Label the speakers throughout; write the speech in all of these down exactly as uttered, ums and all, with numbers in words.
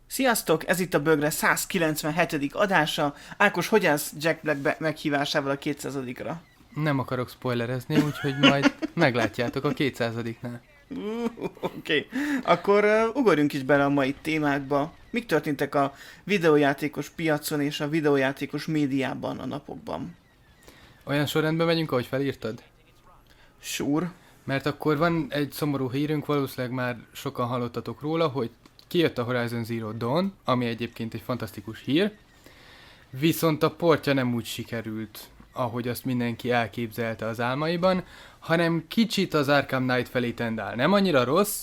Speaker 1: Sziasztok, ez itt a Bögre száz kilencvenhetedik adása. Ákos, hogy állsz Jack Black be- meghívásával a kétszázadikra?
Speaker 2: Nem akarok spoilerezni, úgyhogy majd meglátjátok a kétszázadiknál.
Speaker 1: Uh, Oké, okay. Akkor uh, ugorjunk is bele a mai témákba. Mik történtek a videójátékos piacon és a videójátékos médiában a napokban?
Speaker 2: Olyan sorrendben megyünk, ahogy felírtad?
Speaker 1: Sure.
Speaker 2: Mert akkor van egy szomorú hírünk, valószínűleg már sokan hallottatok róla, hogy kijött a Horizon Zero Dawn, ami egyébként egy fantasztikus hír, viszont a portja nem úgy sikerült, ahogy azt mindenki elképzelte az álmaiban, hanem kicsit az Arkham Knight felé tendál. Nem annyira rossz,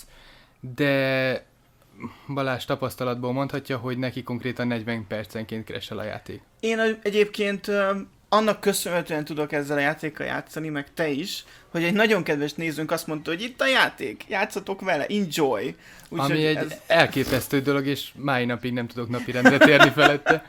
Speaker 2: de Balázs tapasztalatból mondhatja, hogy neki konkrétan negyven percenként keresel a játék.
Speaker 1: Én egyébként uh, annak köszönhetően tudok ezzel a játékkal játszani, meg te is, hogy egy nagyon kedves nézőnk azt mondta, hogy itt a játék, játszatok vele, enjoy. Úgy,
Speaker 2: Ami egy
Speaker 1: ez...
Speaker 2: elképesztő dolog, és mai napig nem tudok napirendre térni felette.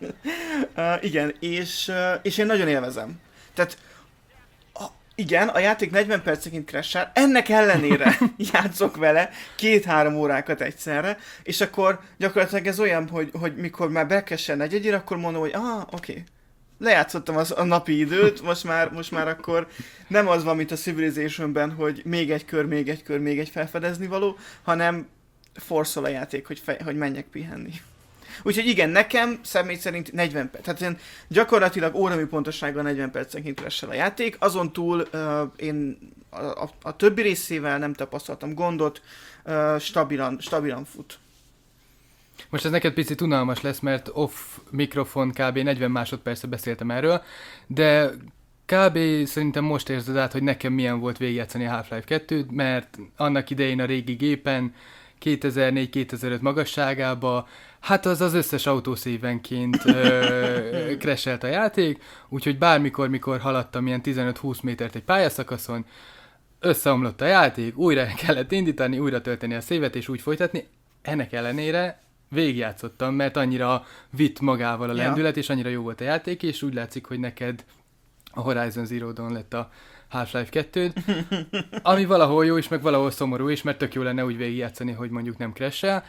Speaker 1: uh, igen, és, uh, és én nagyon élvezem. Tehát a, igen, a játék negyven percenként crashel, ennek ellenére játszok vele két-három órákat egyszerre, és akkor gyakorlatilag ez olyan, hogy, hogy mikor már bekessen negyedire, akkor mondom, hogy ah, oké. Okay. Lejátszottam az, a napi időt, most már, most már akkor nem az van, mint a Civilizationben, hogy még egy kör, még egy kör, még egy felfedezni való, hanem forszol a játék, hogy, fej, hogy menjek pihenni. Úgyhogy igen, nekem személy szerint negyven perc. Tehát én gyakorlatilag órami pontossággal negyven percenként crashel a játék. Azon túl uh, én a, a, a többi részével nem tapasztaltam gondot, uh, stabilan, stabilan fut.
Speaker 2: Most ez neked picit unalmas lesz, mert off mikrofon kb. negyven másodpercre beszéltem erről, de kb. Szerintem most érzed át, hogy nekem milyen volt végigjátszani a Half-Life kettőt, mert annak idején a régi gépen kétezer-négy kétezer-öt magasságába, hát az az összes autószévenként ö, crashelt a játék, úgyhogy bármikor, mikor haladtam ilyen tizenöt-húsz métert egy pályaszakaszon, összeomlott a játék, újra kellett indítani, újra tölteni a szévet és úgy folytatni. Ennek ellenére végigjátszottam, mert annyira vitt magával a lendület, ja. És annyira jó volt a játék, és úgy látszik, hogy neked a Horizon Zero Dawn lett a Half-Life kettőd, ami valahol jó is, meg valahol szomorú is, mert tök jó lenne úgy végigjátszani, hogy mondjuk nem crash-el.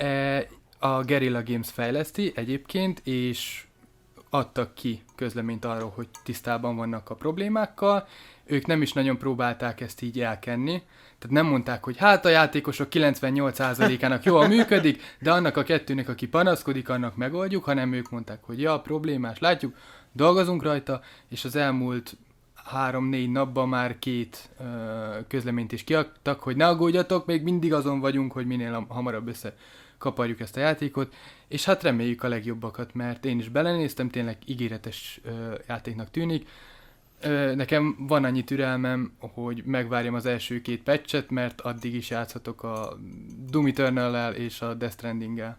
Speaker 2: A Guerrilla Games fejleszti egyébként, és adtak ki közleményt arról, hogy tisztában vannak a problémákkal. Ők nem is nagyon próbálták ezt így elkenni. Tehát nem mondták, hogy hát a játékosok kilencvennyolc százalékának jól működik, de annak a kettőnek, aki panaszkodik, annak megoldjuk, hanem ők mondták, hogy ja, problémás, látjuk, dolgozunk rajta, és az elmúlt három-négy napban már két ö, közleményt is kiadtak, hogy ne aggódjatok, még mindig azon vagyunk, hogy minél hamarabb összekaparjuk ezt a játékot, és hát reméljük a legjobbakat, mert én is belenéztem, tényleg ígéretes ö, játéknak tűnik. Ö, nekem van annyi türelmem, hogy megvárjam az első két patchet, mert addig is játszhatok a Doom Eternal-lel és a Death Stranding-el.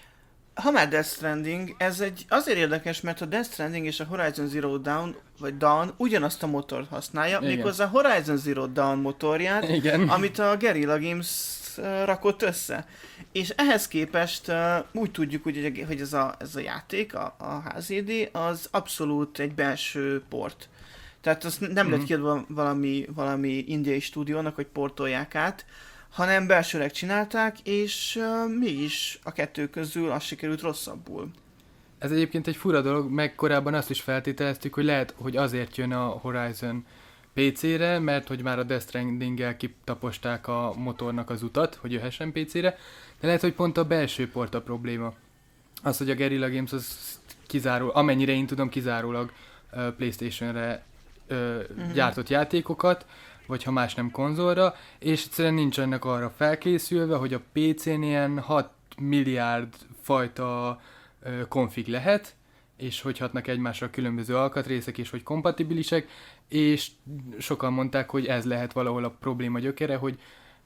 Speaker 1: Ha már Death Stranding, ez egy azért érdekes, mert a Death Stranding és a Horizon Zero Dawn, vagy Dawn ugyanazt a motort használja, igen. Méghozzá a Horizon Zero Dawn motorját, igen. Amit a Guerrilla Games uh, rakott össze. És ehhez képest uh, úgy tudjuk, hogy, hogy ez, a, ez a játék, a, a há zé dé, az abszolút egy belső port. Tehát azt nem mm-hmm. lett kiadva valami, valami indiai stúdiónak, hogy portolják át, hanem belsőleg csinálták, és uh, mégis a kettő közül az sikerült rosszabbul.
Speaker 2: Ez egyébként egy fura dolog, meg korábban azt is feltételeztük, hogy lehet, hogy azért jön a Horizon pé cére, mert hogy már a Death Stranding-gel kitaposták a motornak az utat, hogy jöhessen pé cére, de lehet, hogy pont a belső port a probléma. Az, hogy a Guerrilla Games az kizárólag, amennyire én tudom, kizárólag uh, PlayStation-re uh, mm-hmm. gyártott játékokat, vagy ha más nem konzolra, és egyszerűen nincs ennek arra felkészülve, hogy a pé cén ilyen hat milliárd fajta ö, konfig lehet, és hogy hatnak egymásra különböző alkatrészek, és hogy kompatibilisek, és sokan mondták, hogy ez lehet valahol a probléma gyökere, hogy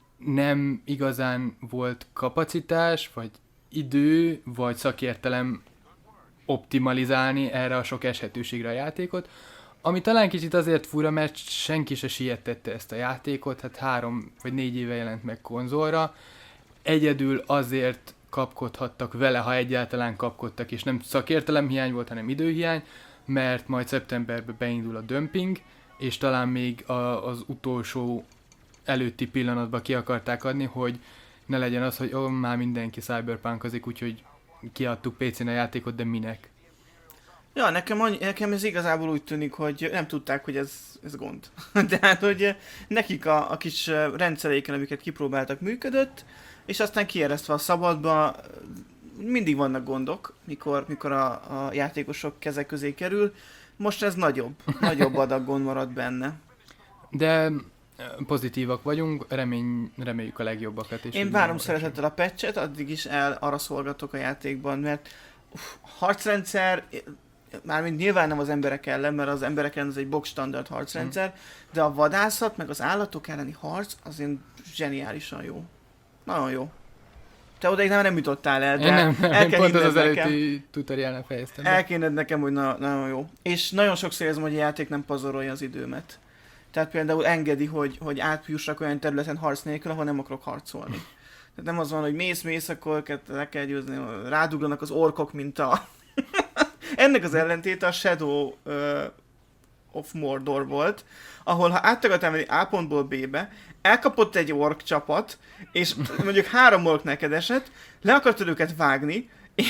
Speaker 2: nem igazán volt kapacitás, vagy idő, vagy szakértelem optimalizálni erre a sok eshetőségre a játékot, ami talán kicsit azért fura, mert senki se sietette ezt a játékot, hát három vagy négy éve jelent meg konzolra. Egyedül azért kapkodhattak vele, ha egyáltalán kapkodtak, és nem szakértelemhiány volt, hanem időhiány, mert majd szeptemberben beindul a dömping, és talán még a, az utolsó előtti pillanatban ki akarták adni, hogy ne legyen az, hogy ó, már mindenki cyberpunkozik, úgyhogy kiadtuk pé cén a játékot, de minek?
Speaker 1: Ja, nekem, annyi, nekem ez igazából úgy tűnik, hogy nem tudták, hogy ez, ez gond. Tehát, hogy nekik a, a kis rendszereiken, amiket kipróbáltak, működött, és aztán kieresztve a szabadba, mindig vannak gondok, mikor, mikor a, a játékosok kezek közé kerül. Most ez nagyobb, nagyobb adag gond marad benne.
Speaker 2: De pozitívak vagyunk, remény, reméljük a legjobbakat. És
Speaker 1: Én várom szeretettel a patchet, addig is el arra szolgatok a játékban, mert uff, harcrendszer, mármint nyilván nem az emberek ellen, mert az emberek ellen ez egy box standard harcrendszer, hmm. de a vadászat, meg az állatok elleni harc azért zseniálisan jó. Nagyon jó. Te odaig nem, nem jutottál el, de
Speaker 2: én nem, nem,
Speaker 1: el
Speaker 2: én
Speaker 1: kell
Speaker 2: pont az az
Speaker 1: nekem,
Speaker 2: előtti tutoriálnál fejeztem.
Speaker 1: el kéne nekem, hogy na, nagyon jó. És nagyon sokszor érzem, hogy a játék nem pazarolja az időmet. Tehát például engedi, hogy, hogy átjussak olyan területen harc nélkül, ahol nem akarok harcolni. Tehát nem az van, hogy mész-mész, akkor le kell győzni, rádugranak az orkok, mint a... Ennek az ellentéte a Shadow uh, of Mordor volt, ahol ha át akartam menni A pontból B-be, elkapott egy ork csapat, és mondjuk három ork neked esett, le akartad őket vágni,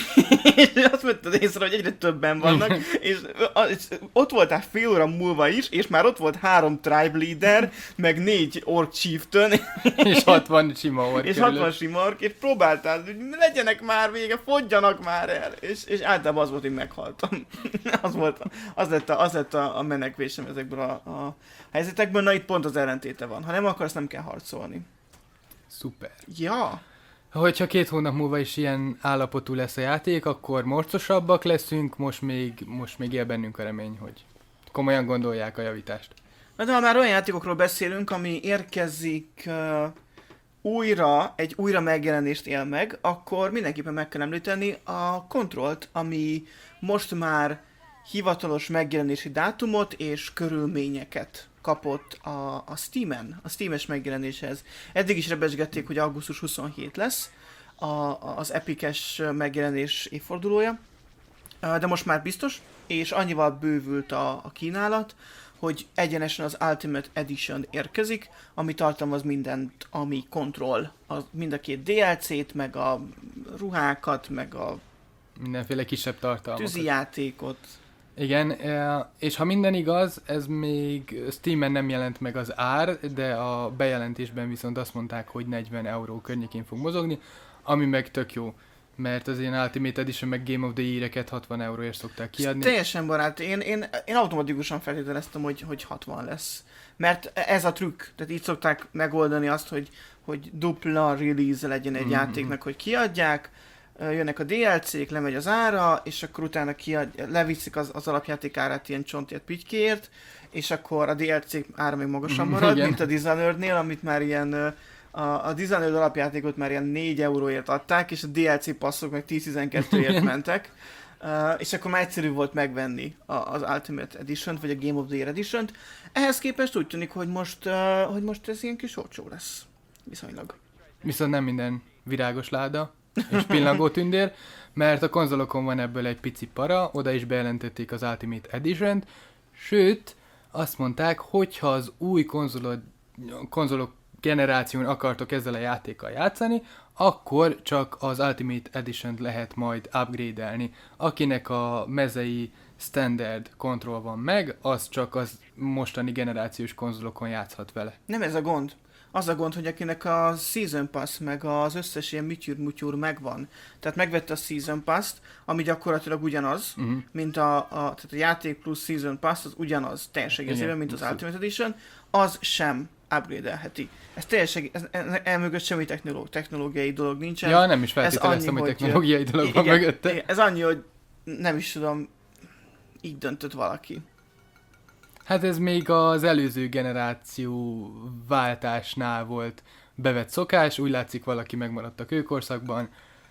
Speaker 1: és azt vetted észre, hogy egyre többen vannak, és ott voltál fél óra múlva is, és már ott volt három tribe leader, meg négy orc chieftain,
Speaker 2: és hatvan sima ork.
Speaker 1: És hatvan sima ork, és próbáltál, hogy legyenek már vége, fogjanak már el, és, és általában az volt, hogy meghaltam. az volt, az lett a, az lett a, a menekvésem ezekből a, a helyzetekből, na itt pont az ellentéte van. Ha nem akarsz, nem kell harcolni.
Speaker 2: Szuper.
Speaker 1: Ja.
Speaker 2: Hogyha két hónap múlva is ilyen állapotú lesz a játék, akkor morcosabbak leszünk, most még, most még él bennünk a remény, hogy komolyan gondolják a javítást.
Speaker 1: De ha már olyan játékokról beszélünk, ami érkezik uh, újra, egy újra megjelenést él meg, akkor mindenképpen meg kell említeni a Controlt, ami most már hivatalos megjelenési dátumot és körülményeket kapott a, a Steamen, a Steam-es megjelenéshez. Eddig is rebesgették, hogy augusztus huszonhetedike lesz a, az Epic-es megjelenés évfordulója, de most már biztos, és annyival bővült a, a kínálat, hogy egyenesen az Ultimate Edition érkezik, ami tartalmaz mindent, ami Control, a, mind a két dé el cét, meg a ruhákat, meg a
Speaker 2: mindenféle kisebb tartalmakat.
Speaker 1: Tűzijátékot.
Speaker 2: Igen, és ha minden igaz, ez még Steamen nem jelent meg az ár, de a bejelentésben viszont azt mondták, hogy negyven euró környékén fog mozogni, ami meg tök jó, mert az ilyen Ultimate Edition meg Game of the Year-eket hatvan euróért szokták kiadni.
Speaker 1: Ez teljesen barát, én, én, én automatikusan feltételeztem, hogy, hogy hatvan lesz. Mert ez a trükk, tehát így szokták megoldani azt, hogy, hogy dupla release legyen egy mm-hmm. játéknak, hogy kiadják, jönnek a dé el cék, lemegy az ára, és akkor utána kiad, leviszik az, az alapjáték árát ilyen csontért pitykéért, és akkor a dé el cé ára még magasan marad, mint a Dishonorednél, amit már ilyen, a, a Dishonored alapjátékot már ilyen négy euróért adták, és a dé el cé passzok meg tíz-tizenkettőért mentek, uh, és akkor már egyszerű volt megvenni a, az Ultimate Edition-t, vagy a Game of the Year Edition-t. Ehhez képest úgy tűnik, hogy most, uh, hogy most ez ilyen kis olcsó lesz, viszonylag.
Speaker 2: Viszont nem minden virágos láda és pillangó tündér, mert a konzolokon van ebből egy pici para, oda is bejelentették az Ultimate Edition-t, sőt, azt mondták, hogyha az új konzolod, konzolok generáción akartok ezzel a játékkal játszani, akkor csak az Ultimate Edition-t lehet majd upgrade-elni. Akinek a mezei standard control van meg, az csak az mostani generációs konzolokon játszhat vele.
Speaker 1: Nem ez a gond. Az a gond, hogy akinek a Season Pass meg az összes ilyen mityúr-mutyúr megvan. Tehát megvette a Season Pass-t, ami gyakorlatilag ugyanaz, uh-huh. mint a, a, tehát a játék plusz Season Pass, az ugyanaz teljességében, mint az Ultimate Edition, az sem upgrade-elheti. Ez teljesen, ez, elmögött semmi technoló, technológiai dolog nincsen.
Speaker 2: Ja, nem is feltételeztem, hogy technológiai dolog igen, van mögötte.
Speaker 1: Igen, ez annyi, hogy nem is tudom, így döntött valaki.
Speaker 2: Hát ez még az előző generáció váltásnál volt bevett szokás, úgy látszik valaki megmaradt a kőkorszakban.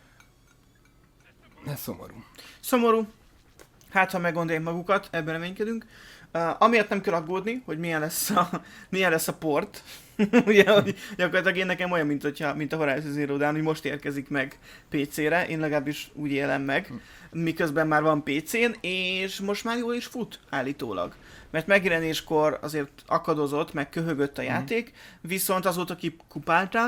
Speaker 2: Ez szomorú.
Speaker 1: Szomorú. Hát, ha meggondolják magukat, ebben reménykedünk. Uh, amiatt nem kell aggódni, hogy milyen lesz a, milyen lesz a port. Ugye, hogy gyakorlatilag én nekem olyan, mint, hogyha, mint a Horizon Zero Dawn, hogy most érkezik meg pé cére, én legalábbis úgy élem meg, miközben már van pé cén, és most már jól is fut állítólag. Mert megjelenéskor azért akadozott, meg köhögött a játék, viszont azóta kikupálták,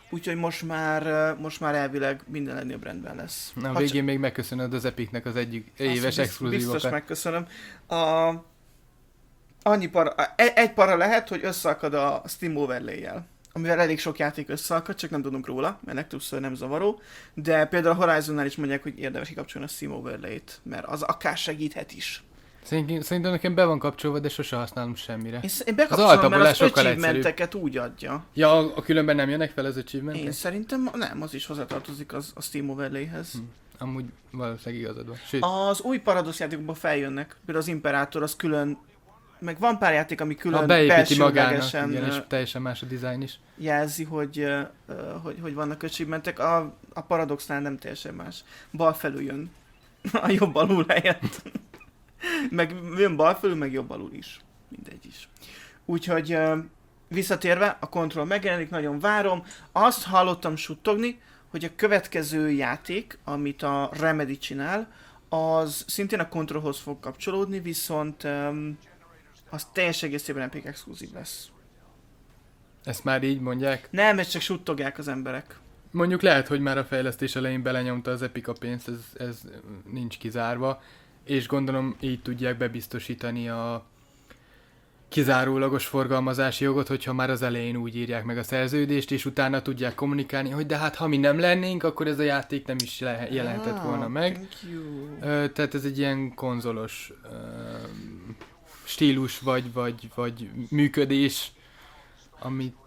Speaker 1: úgyhogy most már, most már elvileg minden legnagyobb rendben lesz.
Speaker 2: Na, a végén még megköszönöd az Epicnek az egyik éves exkluzívokat.
Speaker 1: Biztos megköszönöm. A, annyi para, egy, egy para lehet, hogy összeakad a Steam Overlay-jel, amivel elég sok játék összeakad, csak nem tudunk róla, mert legtöbbször nem zavaró, de például a Horizonnál is mondják, hogy érdemes kikapcsolni a Steam Overlay-t, mert az akár segíthet is.
Speaker 2: Szerintem, szerintem nekem be van kapcsolva, de sose használom semmire.
Speaker 1: Én, én bekapcsolom, az mert az achievementeket úgy adja.
Speaker 2: Ja, a különben nem jönnek fel az achievementek?
Speaker 1: Én szerintem nem, az is hozzátartozik az, a Steam Overlay-hez. Hm.
Speaker 2: Amúgy valószínűleg igazad van. Sőt.
Speaker 1: Az új Paradox játékokban feljönnek, például az Imperator, az külön, meg van pár játék, ami külön
Speaker 2: belsőlegesen igen, és teljesen más a design is.
Speaker 1: Jelzi, hogy, uh, hogy, hogy vannak achievementek, a, a Paradoxnál nem teljesen más. Bal felül jön a jobb alul helyett. Meg jön bal felül, meg jobb alul is. Mindegy is. Úgyhogy uh, visszatérve, a Control megjelenik, nagyon várom. Azt hallottam suttogni, hogy a következő játék, amit a Remedy csinál, az szintén a Controlhoz fog kapcsolódni, viszont um, az teljes egészében Epic exkluzív lesz.
Speaker 2: Ezt már így mondják?
Speaker 1: Nem, ezt csak suttogják az emberek.
Speaker 2: Mondjuk lehet, hogy már a fejlesztés elején belenyomta az Epic a pénzt, ez, ez nincs kizárva, és gondolom így tudják bebiztosítani a kizárólagos forgalmazási jogot, hogyha már az elején úgy írják meg a szerződést, és utána tudják kommunikálni, hogy de hát ha mi nem lennénk, akkor ez a játék nem is le- jelentett volna meg. Ö, tehát ez egy ilyen konzolos ö, stílus, vagy, vagy, vagy működés, amit,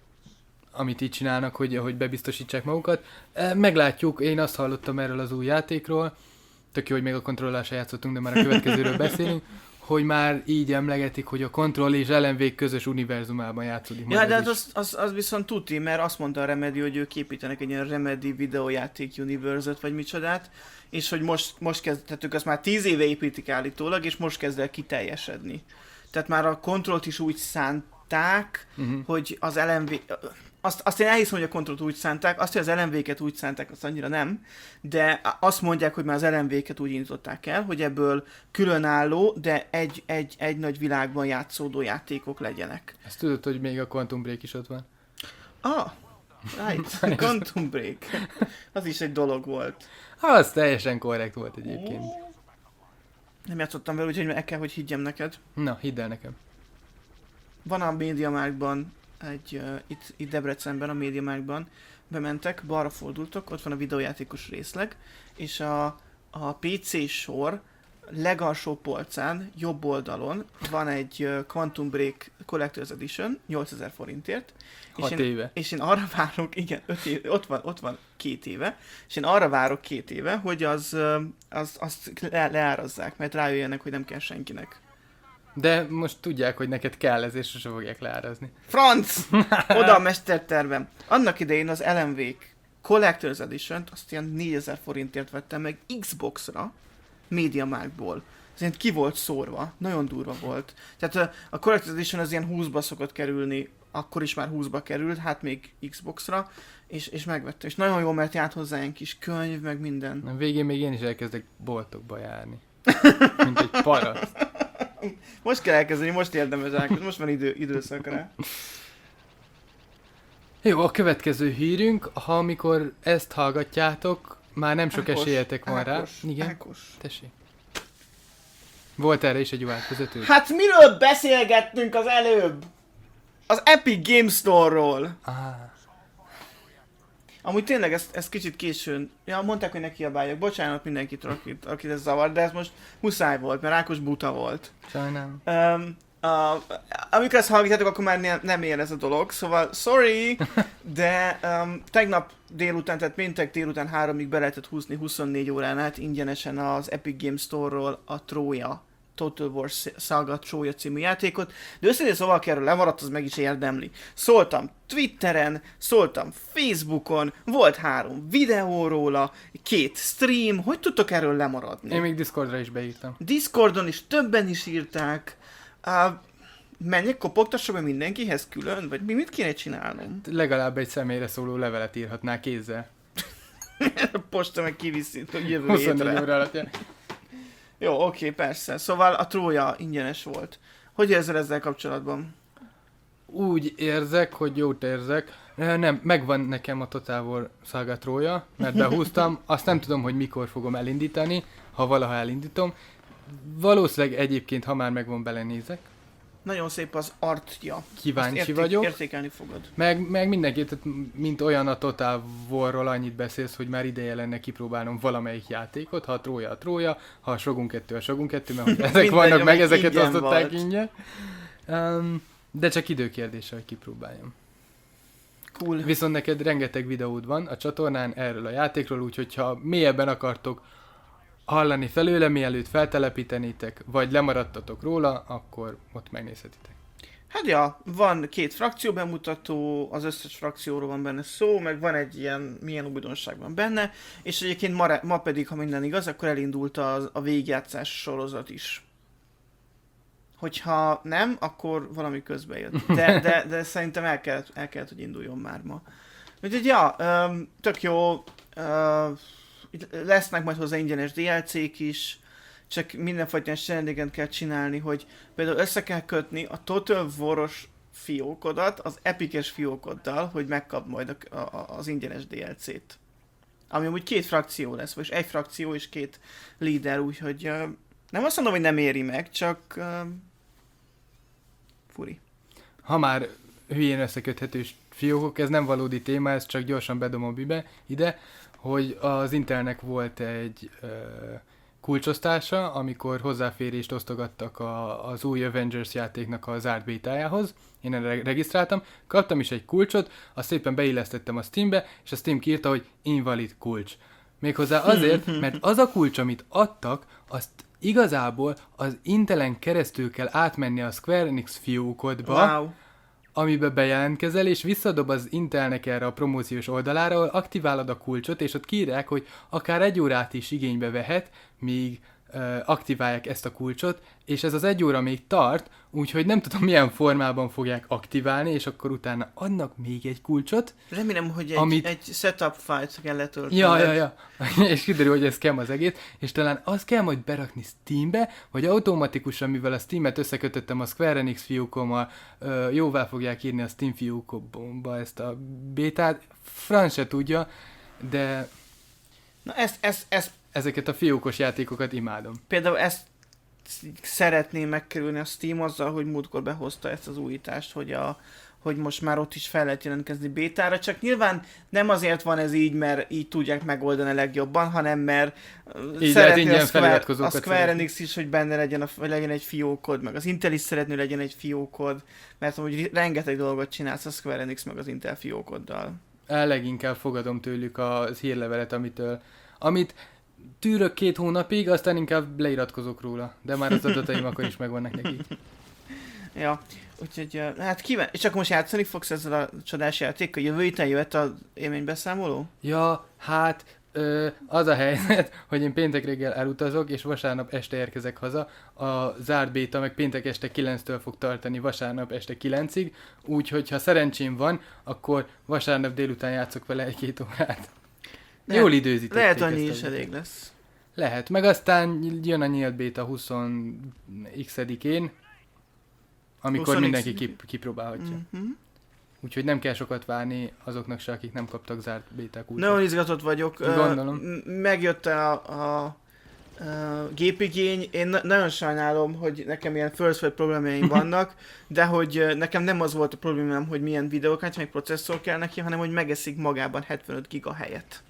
Speaker 2: amit így csinálnak, hogy, hogy bebiztosítsák magukat. Meglátjuk, én azt hallottam erről az új játékról, tök jó, hogy még a kontrollással játszottunk, de már a következőről beszélünk, hogy már így emlegetik, hogy a Control és el em vé közös univerzumában játszódik.
Speaker 1: Ja, de hát az, az, az viszont tuti, mert azt mondta a Remedy, hogy ők építenek egy ilyen Remedy videójáték universe-ot, vagy micsodát, és hogy most, most kezdetük, azt már tíz éve építik állítólag, és most kezd el kiteljesedni. Tehát már a Controlt is úgy szánták, uh-huh. hogy az el em vé... Azt, azt én elhiszem, hogy a Controlt úgy szánták, azt, hogy az el em vé-ket úgy szánták, azt annyira nem, de azt mondják, hogy már az el em vé-ket úgy indították el, hogy ebből különálló, de egy, egy, egy nagy világban játszódó játékok legyenek.
Speaker 2: Ezt tudod, hogy még a Quantum Break is ott van?
Speaker 1: Ah, right, Quantum Break. Az is egy dolog volt.
Speaker 2: Az teljesen korrekt volt egyébként.
Speaker 1: Nem játszottam vele, úgyhogy el kell, hogy higgyem neked.
Speaker 2: Na, hidd el nekem.
Speaker 1: Van a MediaMarktban, egy, uh, itt, itt Debrecenben, a MediaMarktban bementek, balra fordultok, ott van a videójátékos részleg, és a, a pé cé sor legalsó polcán, jobb oldalon van egy uh, Quantum Break Collector's Edition, nyolcezer forintért.
Speaker 2: Hat
Speaker 1: és
Speaker 2: éve.
Speaker 1: Én, és én arra várok, igen, öt éve, ott van, ott van két éve, és én arra várok két éve, hogy az, uh, az, azt le, leárazzák, mert rájöjjenek, hogy nem kell senkinek.
Speaker 2: De most tudják, hogy neked kell ez, és sose fogják leárazni.
Speaker 1: Franc! Oda a mestertervem. Annak idején az el em vé-k Collector's Edition-t azt ilyen négyezer forintért vettem meg Xbox-ra, MediaMarktból. Ez ilyen ki volt szórva, nagyon durva volt. Tehát a Collector's Edition az ilyen húszba szokott kerülni, akkor is már húszba került, hát még Xbox-ra, és, és megvettem. És nagyon jó, mert járt hozzá ilyen kis könyv, meg minden.
Speaker 2: A végén még én is elkezdek boltokba járni. Mint egy paraszt.
Speaker 1: Most kell elkezdeni, most érdemes elkezdeni, most van idő, időszak rá.
Speaker 2: Jó, a következő hírünk, ha amikor ezt hallgatjátok, már nem sok
Speaker 1: Ákos,
Speaker 2: esélyetek van
Speaker 1: Ákos,
Speaker 2: rá. Igen,
Speaker 1: Ákos.
Speaker 2: tessék. Volt erre is egy jó átvezető?
Speaker 1: Hát miről beszélgettünk az előbb? Az Epic Games Store-ról.
Speaker 2: Ah.
Speaker 1: Amúgy tényleg ezt, ezt kicsit későn, ja, mondták, hogy ne kiabáljak, bocsánat mindenkitől, akit, akit ez zavar, de ez most muszáj volt, mert Ákos buta volt.
Speaker 2: Sajnálom.
Speaker 1: Um, uh, amikor ezt hallgatjátok, akkor már ne, nem ér ez a dolog, szóval sorry, de um, tegnap délután, tehát péntek délután háromig be lehetett húzni huszonnégy órán át ingyenesen az Epic Games Store-ról a Trója, Total War Saga Trója című játékot, de összedén szóval, aki erről lemaradt, az meg is érdemli. Szóltam Twitteren, szóltam Facebookon, volt három videó róla, két stream, hogy tudtok erről lemaradni?
Speaker 2: Én még Discordra is beírtam.
Speaker 1: Discordon is többen is írták. Uh, menjek, kopogtassam be mindenkihez külön? Vagy mi mit kéne csinálnom?
Speaker 2: Legalább egy személyre szóló levelet írhatnál kézzel.
Speaker 1: Posta meg kiviszi, hogy jövő
Speaker 2: huszonnégy
Speaker 1: hétre.
Speaker 2: óra alatt.
Speaker 1: Jó, oké, persze. Szóval a Trója ingyenes volt. Hogy érzel ezzel kapcsolatban?
Speaker 2: Úgy érzek, hogy jót érzek. Nem, megvan nekem a Total War Saga trója, mert behúztam, azt nem tudom, hogy mikor fogom elindítani, ha valaha elindítom. Valószínűleg egyébként, ha már megvan, belenézek.
Speaker 1: Nagyon szép az artja.
Speaker 2: Kíváncsi
Speaker 1: érték,
Speaker 2: vagyok.
Speaker 1: Értékelni fogod.
Speaker 2: Meg, meg mindenki, mint olyan a Total Warról annyit beszélsz, hogy már ideje lenne kipróbálnom valamelyik játékot, ha a trója a trója, ha a Shogun kettő a Shogun kettő, mert ezek
Speaker 1: Mindegy,
Speaker 2: vannak meg,
Speaker 1: amelyik
Speaker 2: ezeket
Speaker 1: ingyen
Speaker 2: osztották
Speaker 1: volt.
Speaker 2: ingyen. Um, de csak időkérdése, hogy kipróbáljam.
Speaker 1: Cool.
Speaker 2: Viszont neked rengeteg videód van a csatornán erről a játékról, úgyhogy ha mélyebben akartok hallani felőle, mielőtt feltelepítenétek, vagy lemaradtatok róla, akkor ott megnézhetitek.
Speaker 1: Hát ja, van két frakció bemutató, az összes frakcióról van benne szó, meg van egy ilyen, milyen újdonság van benne, és egyébként ma, ma pedig, ha minden igaz, akkor elindult a, a végigjátszás sorozat is. Hogyha nem, akkor valami közbe jött. De, de, de szerintem el kellett, el kellett, hogy induljon már ma. Úgyhogy ja, um, tök jó, uh, lesznek majd hozzá ingyenes dé el cé-k is, csak mindenfajta shenanigant kell csinálni, hogy például össze kell kötni a Total War-os fiókodat az Epic-es fiókoddal, hogy megkap majd a, a, az ingyenes dé el cé-t. Ami amúgy két frakció lesz, vagyis egy frakció és két líder, úgyhogy uh, nem azt mondom, hogy nem éri meg, csak uh, furi.
Speaker 2: Ha már hülyén összeköthetős fiókok, ez nem valódi téma, ez csak gyorsan bedom bibe ide, hogy az Intelnek volt egy uh, kulcsosztása, amikor hozzáférést osztogattak a, az új Avengers játéknak a zárt bétájához. Én erre regisztráltam, kaptam is egy kulcsot, azt szépen beillesztettem a Steambe, és a Steam kiírta, hogy invalid kulcs. Méghozzá azért, mert az a kulcs, amit adtak, azt igazából az Intelen keresztül kell átmenni a Square Enix fiókodba,
Speaker 1: Wow.
Speaker 2: amiben bejelentkezel, és visszadob az Intelnek erre a promóciós oldalára, ahol aktiválod a kulcsot, és ott kiírják, hogy akár egy órát is igénybe vehet, míg uh, aktiválják ezt a kulcsot, és ez az egy óra még tart, úgyhogy nem tudom, milyen formában fogják aktiválni, és akkor utána adnak még egy kulcsot.
Speaker 1: Remélem, hogy egy,
Speaker 2: Amit-
Speaker 1: egy setup file-t kell letölteni.
Speaker 2: Ja, ja, ja. És kiderül, hogy ez scam az egész, és talán azt kell majd berakni Steambe, vagy automatikusan, mivel a Steamet összekötöttem a Square Enix fiókommal, ö, jóvá fogják írni a Steam fiókomba ezt a bétát. Franc se tudja, de
Speaker 1: Na ezt, ezt, ezt,
Speaker 2: ezeket a fiókos játékokat imádom.
Speaker 1: például ezt szeretném megkerülni a Steam azzal, hogy múltkor behozta ezt az újítást, hogy, a, hogy most már ott is fel lehet jelentkezni bétára, csak nyilván nem azért van ez így, mert így tudják megoldani legjobban, hanem mert
Speaker 2: Így lehet
Speaker 1: szeretné
Speaker 2: ingyen
Speaker 1: a Square,
Speaker 2: feliratkozókat
Speaker 1: a Square
Speaker 2: szeretni.
Speaker 1: Enix is, hogy benne legyen, a, legyen egy fiókod, meg az Intel is szeretné, hogy legyen egy fiókod, mert amúgy rengeteg dolgot csinálsz a Square Enix meg az Intel fiókoddal.
Speaker 2: El leginkább fogadom tőlük a hírlevelet, amitől, amit tűrök két hónapig, aztán inkább leiratkozok róla, de már az adataim akkor is megvannak nekik.
Speaker 1: Ja, úgyhogy uh, hát kíván... És akkor most játszani fogsz ezzel a csodás játékkal? Jövő héten jöhet az élménybeszámoló?
Speaker 2: Ja, hát ö, az a helyzet, hogy én péntek reggel elutazok, és vasárnap este érkezek haza. A zárt béta meg péntek este kilenctől fog tartani vasárnap este kilencig, úgyhogy ha szerencsém van, akkor vasárnap délután játszok vele egy-két órát.
Speaker 1: Lehet-
Speaker 2: Jól időzítették.
Speaker 1: Lehet annyi
Speaker 2: ezt
Speaker 1: is
Speaker 2: a-
Speaker 1: elég lesz.
Speaker 2: Lehet, meg aztán jön a nyílt béta huszonikén, amikor
Speaker 1: huszon
Speaker 2: mindenki
Speaker 1: x-edikén.
Speaker 2: kip, kipróbálhatja.
Speaker 1: Mm-hmm.
Speaker 2: Úgyhogy nem kell sokat várni azoknak se, akik nem kaptak zárt béták úgyhogy.
Speaker 1: Nagyon izgatott vagyok.
Speaker 2: Gondolom.
Speaker 1: Ö, m- Megjött a, a, a gépigény. Én na- nagyon sajnálom, hogy nekem ilyen first world problémáim vannak, de hogy ö, nekem nem az volt a problémám, hogy milyen videókártya, meg processzor kell neki, hanem hogy megeszik magában hetvenöt giga helyet.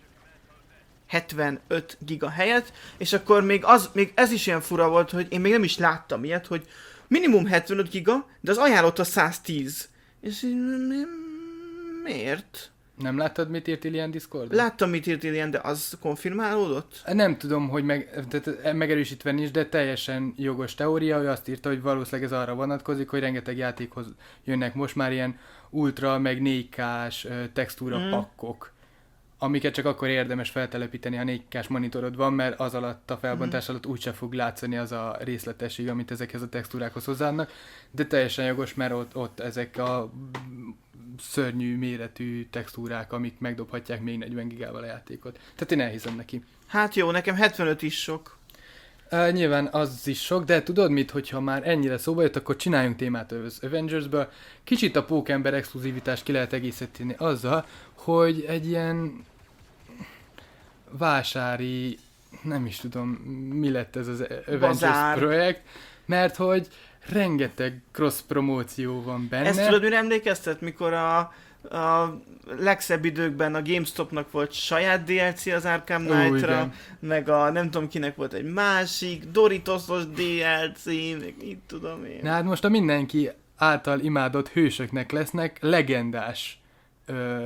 Speaker 1: hetvenöt giga helyet, és akkor még, az, még ez is ilyen fura volt, hogy én még nem is láttam ilyet, hogy minimum hetvenöt giga, de az ajánlott a száztíz. És így, mi- miért?
Speaker 2: Nem láttad, mit írt ilyen Discordon?
Speaker 1: Láttam, mit írt ilyen, de az konfirmálódott?
Speaker 2: Nem tudom, hogy meg, tehát megerősítve nincs, de teljesen jogos teória. Ő azt írta, hogy valószínűleg ez arra vonatkozik, hogy rengeteg játékhoz jönnek most már ilyen ultra, meg négy ká-s ö, textúra
Speaker 1: Mm.
Speaker 2: pakkok, amiket csak akkor érdemes feltelepíteni, ha négy ká-s monitorod van, mert az alatt, a felbontás alatt úgyse fog látszani az a részletesség, amit ezekhez a textúrákhoz hozzáadnak, de teljesen jogos, mert ott, ott ezek a szörnyű méretű textúrák, amik megdobhatják még negyven gigával a játékot. Tehát én elhiszem neki.
Speaker 1: Hát jó, nekem hetvenöt is sok.
Speaker 2: Uh, nyilván az is sok, de tudod mit, hogyha már ennyire szóba jött, akkor csináljunk témát az Avengersből. Kicsit a Pókember exkluzivitást ki lehet egészíteni azzal, hogy egy ilyen vásári, nem is tudom, mi lett ez az Avengers
Speaker 1: Bazár.
Speaker 2: projekt, mert hogy rengeteg cross promóció van benne.
Speaker 1: Ezt tudod, mire emlékeztet, mikor a, a legszebb időkben a GameStopnak volt saját dé el cé az Arkham Knight-ra, meg a nem tudom kinek volt egy másik, Doritos-os dé el cé, meg itt tudom én.
Speaker 2: Na hát most a mindenki által imádott hősöknek lesznek legendás ö,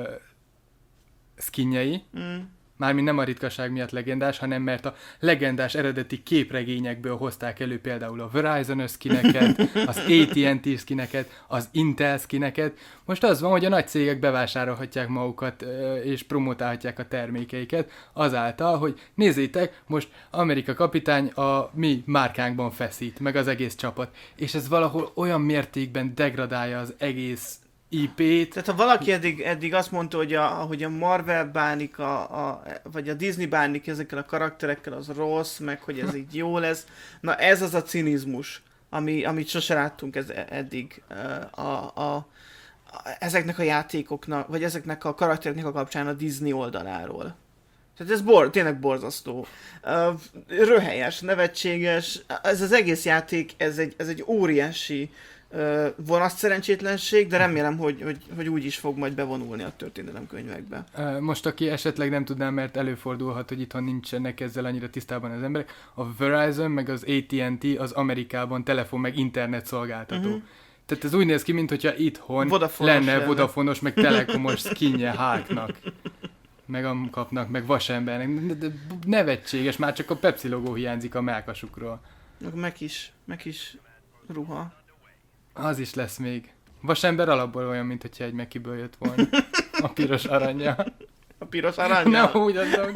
Speaker 2: skinjei.
Speaker 1: Mm.
Speaker 2: Mármint nem a ritkaság miatt legendás, hanem mert a legendás eredeti képregényekből hozták elő például a Verizon skineket, az á té and té skineket, az Intel skineket. Most az van, hogy a nagy cégek bevásárolhatják magukat és promotálhatják a termékeiket azáltal, hogy nézzétek, most Amerika kapitány a mi márkánkban feszít, meg az egész csapat. És ez valahol olyan mértékben degradálja az egész í pét.
Speaker 1: Tehát ha valaki eddig, eddig azt mondta, hogy a, hogy a Marvel bánik, a, a, vagy a Disney bánik ezekkel a karakterekkel, az rossz, meg hogy ez így jó lesz. Na ez az a cinizmus, ami, amit sose láttunk ez, eddig a, a, a, ezeknek a játékoknak, vagy ezeknek a karaktereknek a kapcsán a Disney oldaláról. Tehát ez bor, tényleg borzasztó. Uh, röhelyes, nevetséges. Ez az egész játék, ez egy, ez egy óriási uh, vonat szerencsétlenség, de remélem, hogy, hogy, hogy úgy is fog majd bevonulni a történelemkönyvekbe.
Speaker 2: Most, aki esetleg nem tudná, mert előfordulhat, hogy itthon nincsenek ezzel annyira tisztában az emberek, a Verizon meg az á té and té az Amerikában telefon meg internet szolgáltató. Uh-huh. Tehát ez úgy néz ki, mintha itthon
Speaker 1: Vodafonos
Speaker 2: lenne
Speaker 1: lenne.
Speaker 2: Vodafonos, meg telekomos skinje Hulknak. Meg am kapnak, meg vasembernek. De, de nevetséges, már csak a Pepsi logó hiányzik a mellkasukról.
Speaker 1: Meg is, meg is ruha.
Speaker 2: Az is lesz még. Vasember alapból olyan, mint hogyha egy Mekiből jött volna. A piros aranya.
Speaker 1: A piros aranya?
Speaker 2: Nem, úgy azok.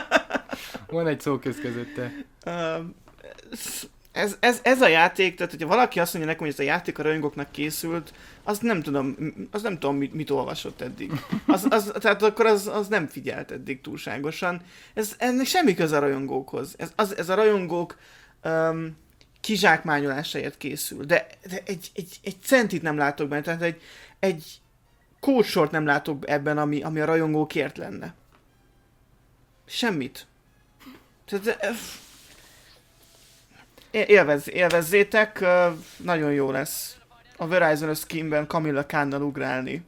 Speaker 2: Van egy szó köz közötte.
Speaker 1: Uh, ez, ez, ez a játék, tehát hogyha valaki azt mondja nekem, hogy ez a játék a rajongóknak készült, azt nem tudom, az nem tudom mit, mit olvasott eddig. Az, az, tehát akkor az, az nem figyelt eddig túlságosan. Ez, ennek semmi köze a rajongókhoz. Ez, az, ez a rajongók um, kizsákmányolásáért készül. De, de egy, egy, egy centit nem látok benne, tehát egy, egy kódsort nem látok ebben, ami, ami a rajongókért lenne. Semmit. Tehát, élvez, élvezzétek, nagyon jó lesz a Verizon skinben Camilla Khan-nal ugrálni.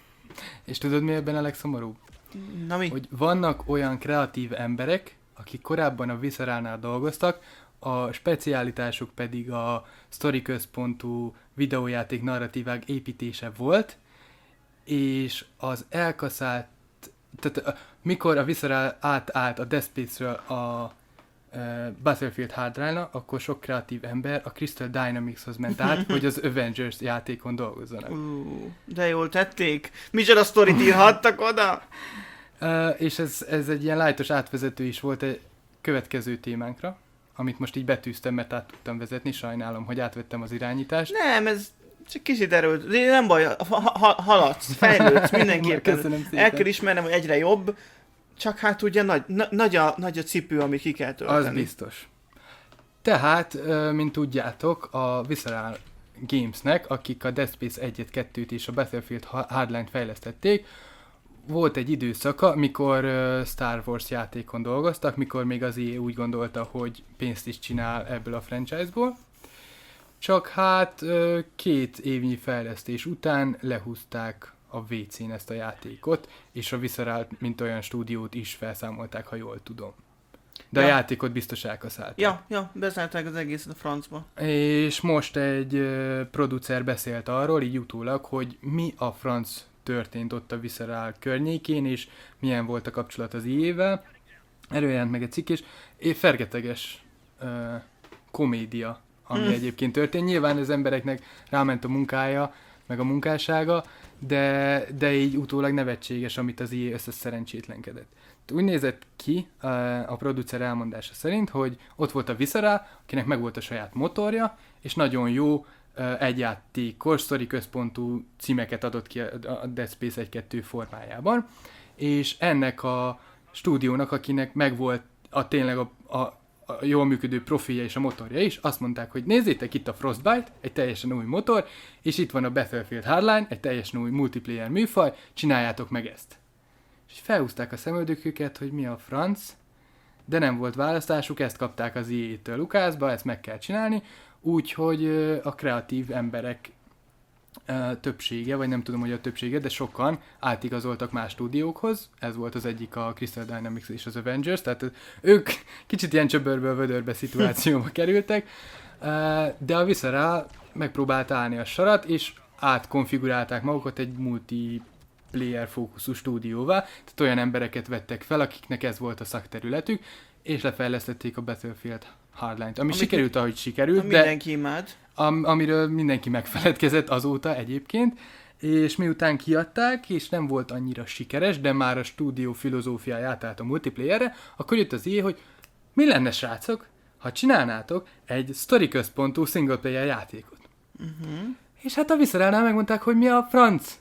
Speaker 2: És tudod, mi ebben a legszomorúbb?
Speaker 1: Na mi?
Speaker 2: Hogy vannak olyan kreatív emberek, akik korábban a Viscerálnál dolgoztak, a specialitásuk pedig a sztori központú videójáték narratívák építése volt, és az elkaszált, tehát mikor a Visceral átállt a Dead Space-ről a uh, Battlefield Hardline-ra, akkor sok kreatív ember a Crystal Dynamics-hoz ment át, hogy az Avengers játékon dolgozzanak.
Speaker 1: Uh, de jól tették. Micsoda sztorit írhattak oda?
Speaker 2: Uh, és ez, ez egy ilyen lightos átvezető is volt egy következő témánkra, amit most így betűztem, mert át tudtam vezetni, sajnálom, hogy átvettem az irányítást.
Speaker 1: Nem, ez csak kicsit erőd, de nem baj, ha, ha, haladsz, fejlődsz, mindenképpen. El kell ismernem, hogy egyre jobb, csak hát ugye nagy, na, nagy, a, nagy a cipő, amit ki kell tölteni.
Speaker 2: Az biztos. Tehát, mint tudjátok, a Visceral Gamesnek, akik a Dead Space egyet, kettőt és a Battlefield Hardline-t fejlesztették, volt egy időszaka, mikor Star Wars játékon dolgoztak, mikor még az é á úgy gondolta, hogy pénzt is csinál ebből a franchise-ból. Csak hát két évnyi fejlesztés után lehúzták a vé cén ezt a játékot, és a Visceral, mint olyan stúdiót is felszámolták, ha jól tudom. De ja. A játékot biztos elkaszálták.
Speaker 1: Ja, ja, beszállták az egészet a francba.
Speaker 2: És most egy uh, producer beszélt arról, így utólag, hogy mi a franc történt ott a Visceral környékén, és milyen volt a kapcsolat az í á-vel. Erről jelent meg egy cikk, és fergeteges uh, komédia, ami hmm. egyébként történt. Nyilván az embereknek ráment a munkája, meg a munkássága, de, de így utólag nevetséges, amit az í á összeszerencsétlenkedett. Úgy nézett ki a producer elmondása szerint, hogy ott volt a Visceral, akinek meg volt a saját motorja, és nagyon jó egyjátékos, sztori központú címeket adott ki a Dead Space egy kettő formájában, és ennek a stúdiónak, akinek megvolt a, tényleg a, a, a jól működő profilja és a motorja is, azt mondták, hogy nézzétek, itt a Frostbite, egy teljesen új motor, és itt van a Battlefield Hardline, egy teljesen új multiplayer műfaj, csináljátok meg ezt. És felhúzták a szemöldöküket, hogy mi a franc, de nem volt választásuk, ezt kapták az í á-től Lukászba, ezt meg kell csinálni, úgyhogy a kreatív emberek többsége, vagy nem tudom, hogy a többsége, de sokan átigazoltak más stúdiókhoz, ez volt az egyik a Crystal Dynamics és az Avengers, tehát ők kicsit ilyen csöbörből vödörbe szituációba kerültek, de a Visceral megpróbált állni a sarat, és átkonfigurálták magukat egy multiplayer fókuszú stúdióvá, tehát olyan embereket vettek fel, akiknek ez volt a szakterületük, és lefejlesztették a Battlefield Hardline-t, ami Amit sikerült, ahogy sikerült, de
Speaker 1: mindenki imád.
Speaker 2: Am, amiről mindenki megfeledkezett azóta egyébként, és miután kiadták, és nem volt annyira sikeres, de már a stúdió filozófiája átállt a multiplayerre, akkor jött az í á, hogy mi lenne, srácok, ha csinálnátok egy sztori központú single player játékot. Uh-huh. És hát a Visceralnál megmondták, hogy mi a franc.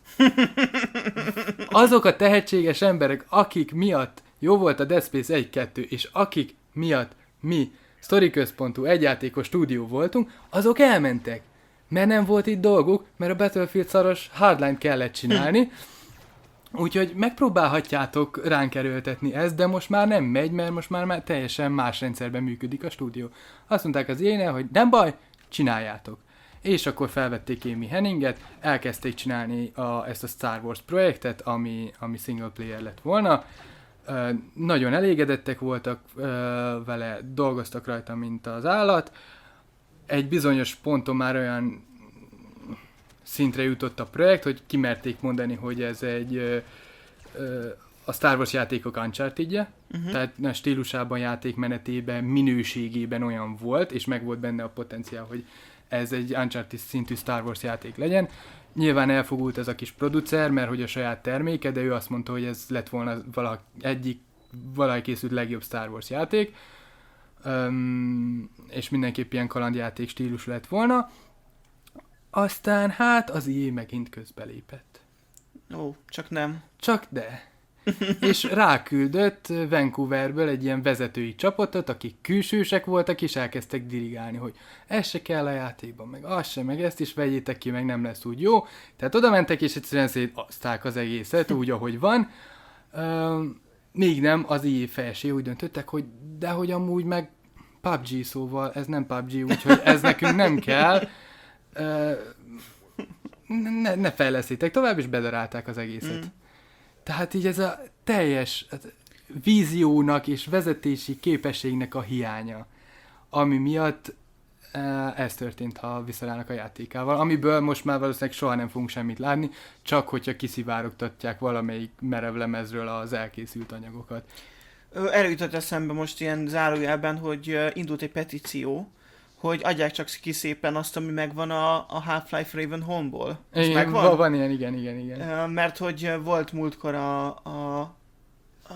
Speaker 2: Azok a tehetséges emberek, akik miatt jó volt a Dead Space egy kettő, és akik miatt mi sztori központú egyjátékos stúdió voltunk, azok elmentek. Mert nem volt itt dolguk, mert a Battlefield szaros Hardline kellett csinálni. Úgyhogy megpróbálhatjátok ránk erőltetni ezt, de most már nem megy, mert most már, már teljesen más rendszerben működik a stúdió. Azt mondták az éne, hogy nem baj, csináljátok. És akkor felvették Amy Henninget, elkezdték csinálni a, ezt a Star Wars projektet, ami, ami single player lett volna. Uh, nagyon elégedettek voltak uh, vele, dolgoztak rajta, mint az állat. Egy bizonyos ponton már olyan szintre jutott a projekt, hogy kimerték mondani, hogy ez egy uh, uh, a Star Wars játékok Uncharted-je, uh-huh. tehát a stílusában, játékmenetében, minőségében olyan volt, és meg volt benne a potenciál, hogy ez egy Uncharted szintű Star Wars játék legyen. Nyilván elfogult ez a kis producer, mert hogy a saját terméke, de ő azt mondta, hogy ez lett volna valaha egyik valahogy készült legjobb Star Wars játék, um, és mindenképp ilyen kalandjáték stílus lett volna. Aztán hát az í á megint közbelépett.
Speaker 1: Ó, csak nem.
Speaker 2: Csak de. És ráküldött Vancouverből egy ilyen vezetői csapatot, akik külsősek voltak, és elkezdtek dirigálni, hogy ez se kell a játékban, meg az se, meg ezt is vegyétek ki, meg nem lesz úgy jó. Tehát oda mentek, és egyszerűen szétaszták az egészet, úgy, ahogy van. Üm, még nem, az í á felsé úgy döntöttek, hogy de hogy amúgy meg pé u bé gé, szóval ez nem pé u bé gé, úgyhogy ez nekünk nem kell. Üm, ne, ne fejlesztétek tovább, és bedarálták az egészet. Mm. Tehát így ez a teljes víziónak és vezetési képességnek a hiánya, ami miatt ez történt, ha visszaállnak a játékával, amiből most már valószínűleg soha nem fogunk semmit látni, csak hogyha kiszivárogtatják valamelyik merev lemezről az elkészült anyagokat.
Speaker 1: Erről jutott eszembe most ilyen zárójelben, hogy indult egy petíció, hogy adják csak ki szépen azt, ami megvan a, a Half-Life Ravenholmból.
Speaker 2: Igen, megvan? Van ilyen, igen, igen, igen.
Speaker 1: Mert hogy volt múltkor a... a, a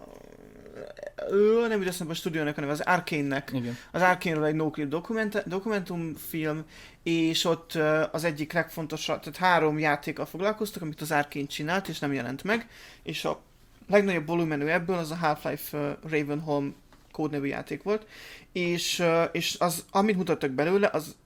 Speaker 1: ő, nem úgy eszembe a stúdiónak, hanem az Arkane-nek. Igen. Az Arkane-ről egy no-clip dokument, dokumentumfilm, és ott az egyik legfontosabb, tehát három játékkal foglalkoztak, amit az Arkane csinált, és nem jelent meg, és a legnagyobb volumenű ebből az a Half-Life Ravenholm kódnevű játék volt, és, és az, amit mutattak belőle, az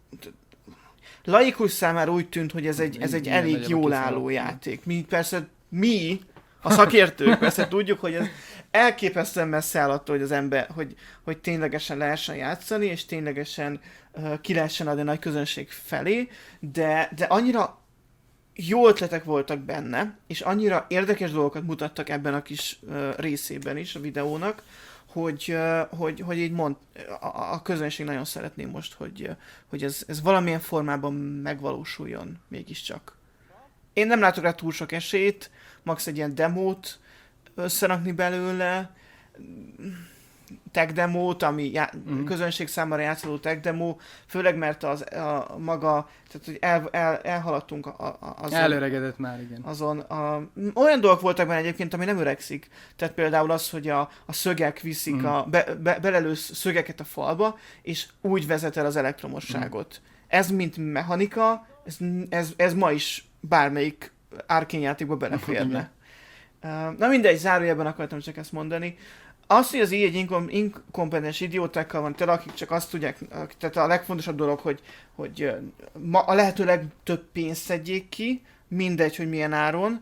Speaker 1: laikus számára úgy tűnt, hogy ez egy, ez egy elég jól álló játék. Mi persze, mi, a szakértők persze tudjuk, hogy ez elképesztően messze áll attól, hogy az ember, hogy, hogy ténylegesen lehessen játszani, és ténylegesen uh, ki lehessen adni a nagy közönség felé, de, de annyira jó ötletek voltak benne, és annyira érdekes dolgokat mutattak ebben a kis uh, részében is a videónak, hogy, hogy, hogy így mond, a, a közönség nagyon szeretné most, hogy, hogy ez, ez valamilyen formában megvalósuljon mégiscsak. Én nem látok rá túl sok esélyt, max egy ilyen demót összerakni belőle, tech demót, ami já- mm. közönség számára játszoló tech demo, főleg mert az a, maga, tehát hogy el, el, elhaladtunk a, a, azon.
Speaker 2: Előregedett már, igen.
Speaker 1: Azon a, olyan dolgok voltak benne egyébként, ami nem öregszik. Tehát például az, hogy a, a szögek viszik, mm. a, be, be, belelősz szögeket a falba, és úgy vezet el az elektromosságot. Mm. Ez mint mechanika, ez, ez, ez ma is bármelyik Arkane játékba beleférne. Na mindegy, zárójelben akartam csak ezt mondani. Az, hogy az így egy inkom- inkompetens idiótákkal van tele, akik csak azt tudják, tehát a legfontosabb dolog, hogy, hogy ma a lehető legtöbb pénzt szedjék ki, mindegy, hogy milyen áron,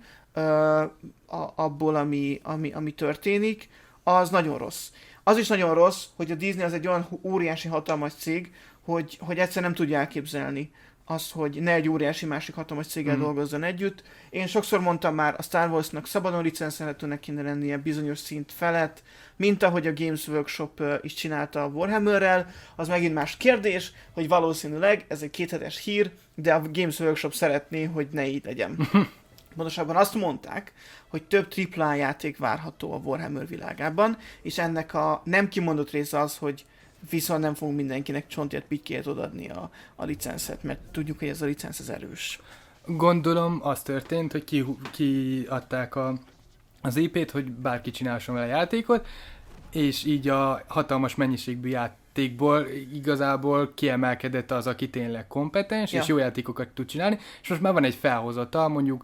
Speaker 1: abból, ami, ami, ami történik, az nagyon rossz. Az is nagyon rossz, hogy a Disney az egy olyan óriási hatalmas cég, hogy, hogy egyszer nem tudja elképzelni az, hogy ne egy óriási másik hatalmas céggel mm. dolgozzon együtt. Én sokszor mondtam már, a Star Warsnak szabadon licenszelhetőnek kéne lennie bizonyos szint felett, mint ahogy a Games Workshop is csinálta a Warhammerrel. Az megint más kérdés, hogy valószínűleg ez egy kéthetes hír, de a Games Workshop szeretné, hogy ne így legyen. Pontosabban azt mondták, hogy több tripla á játék várható a Warhammer világában, és ennek a nem kimondott része az, hogy viszont nem fogunk mindenkinek csontért pitykért odaadni a, a licenszet, mert tudjuk, hogy ez a licensz az erős.
Speaker 2: Gondolom az történt, hogy ki, kiadták a, az í pét, hogy bárki csinálson vele játékot, és így a hatalmas mennyiségű játékból igazából kiemelkedett az, aki tényleg kompetens, ja. és jó játékokat tud csinálni, és most már van egy felhozata, mondjuk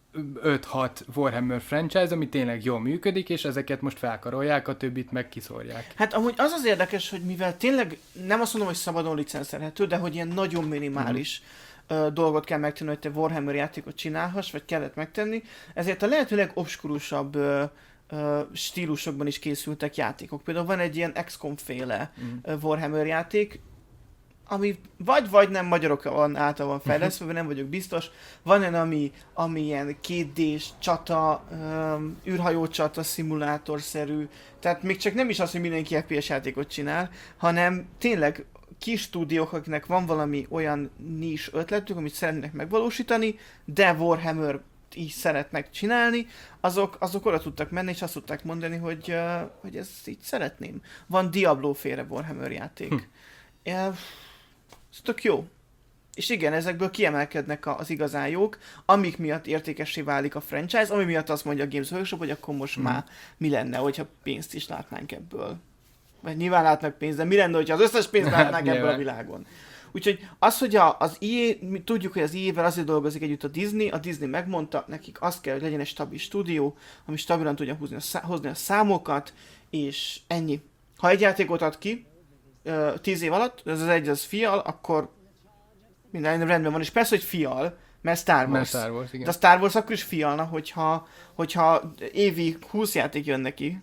Speaker 2: öt-hat Warhammer franchise, ami tényleg jól működik, és ezeket most felkarolják, a többit meg kiszórják.
Speaker 1: Hát amúgy az az érdekes, hogy mivel tényleg nem azt mondom, hogy szabadon licenszelhető, de hogy ilyen nagyon minimális mm. uh, dolgot kell megtenni, hogy te Warhammer játékot csinálhass, vagy kellett megtenni, ezért a lehető legobskurusabb uh, uh, stílusokban is készültek játékok. Például van egy ilyen iksz kom-féle mm. uh, Warhammer játék, ami vagy-vagy nem magyarokon általában fejlesztve, nem vagyok biztos. Van olyan, ami, ami ilyen kétdés csata, um, űrhajó csata szimulátorszerű, tehát még csak nem is az, hogy mindenki ef pé es játékot csinál, hanem tényleg kis stúdiók, akiknek van valami olyan nis ötletük, amit szeretnének megvalósítani, de Warhammer így szeretnek csinálni, azok, azok oda tudtak menni, és azt tudták mondani, hogy, uh, hogy ezt így szeretném. Van Diablo-féle Warhammer játék. Hm. Uh, Ez tök jó. És igen, ezekből kiemelkednek az igazán jók, amik miatt értékessé válik a franchise, ami miatt azt mondja a Games Workshop, hogy akkor most mm. már mi lenne, hogyha pénzt is látnánk ebből. Vagy nyilván látnak pénzt, de mi lenne, hogyha az összes pénzt látnánk ebből a világon. Úgyhogy az, hogy a, az í á, mi tudjuk, hogy az í á-vel azért dolgozik együtt a Disney, a Disney megmondta, nekik azt kell, hogy legyen egy stabil stúdió, ami stabilan tudja hozni a, szá- hozni a számokat, és ennyi. Ha egy játékot ad ki, tíz év alatt, ez az egy az fial, akkor minden rendben van, és persze, hogy fial, mert Star Wars.
Speaker 2: Mert Star Wars, igen.
Speaker 1: De a Star Wars akkor is fialna, hogyha, hogyha évi húsz játék jön neki.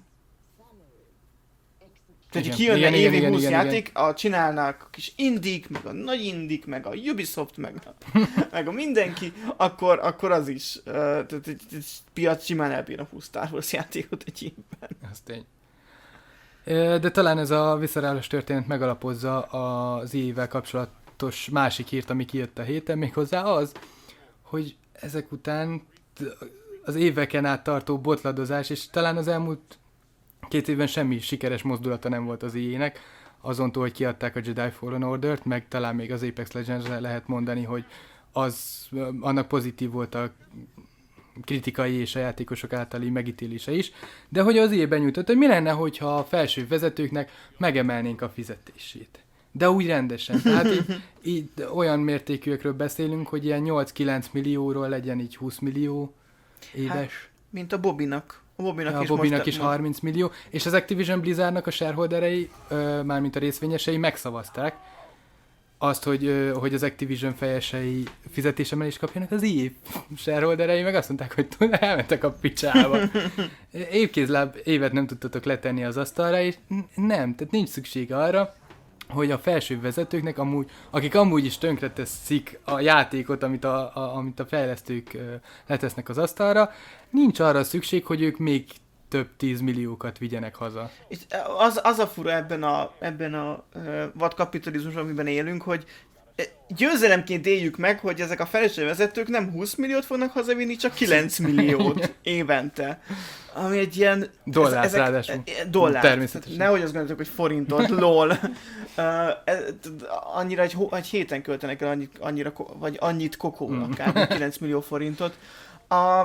Speaker 1: Tehát, hogy kijönne igen, évi igen, húsz igen, játék, igen. A csinálnák a kis indik, meg a nagy indik, meg a Ubisoft, meg a, meg a mindenki, akkor, akkor az is, uh, tehát egy piac simán elbírna húsz Star Wars játékot egy évben.
Speaker 2: Ez tény. De talán ez a visszarállós történet megalapozza az í á-vel kapcsolatos másik hírt, ami kijött a héten, méghozzá az, hogy ezek után az éveken át tartó botladozás, és talán az elmúlt két évben semmi sikeres mozdulata nem volt az í á-nek, azontól, hogy kiadták a Jedi Fallen Ordert, meg talán még az Apex Legends-re lehet mondani, hogy az, annak pozitív volt a kritikai és a játékosok általi megítélése is, de hogy az í á benyújtott, hogy mi lenne, hogyha a felső vezetőknek megemelnénk a fizetését. De úgy rendesen. Tehát így, így olyan mértékűekről beszélünk, hogy ilyen nyolc-kilenc millióról legyen így húsz millió éves. Hát,
Speaker 1: mint a Bobbynak. A Bobbynak,
Speaker 2: ja,
Speaker 1: is,
Speaker 2: a Bobbynak is
Speaker 1: most
Speaker 2: harminc millió, és az Activision Blizzardnak a shareholderei, mármint a részvényesei megszavazták azt, hogy, hogy az Activision fejesei fizetésemelést kapjanak, az í á shareholderei meg azt mondták, hogy elmentek a picsába. Évkézláb évet nem tudtatok letenni az asztalra, és nem, tehát nincs szükség arra, hogy a felső vezetőknek, amúgy, akik amúgy is tönkreteszik a játékot, amit a, a, amit a fejlesztők letesznek az asztalra, nincs arra szükség, hogy ők még több tízmilliókat vigyenek haza.
Speaker 1: És az, az a fura ebben a, ebben a uh, vadkapitalizmusban, amiben élünk, hogy győzelemként éljük meg, hogy ezek a felső vezetők nem húsz milliót fognak hazavinni, csak kilenc milliót évente. Ami egy ilyen...
Speaker 2: Dollár, ezek, ráadásul.
Speaker 1: Dollár.
Speaker 2: Természetesen.
Speaker 1: Nehogy azt gondoltok, hogy forintot, lol. Uh, annyira egy, egy héten költenek el annyit, annyira, vagy annyit kokóra, akár kilenc millió forintot. A,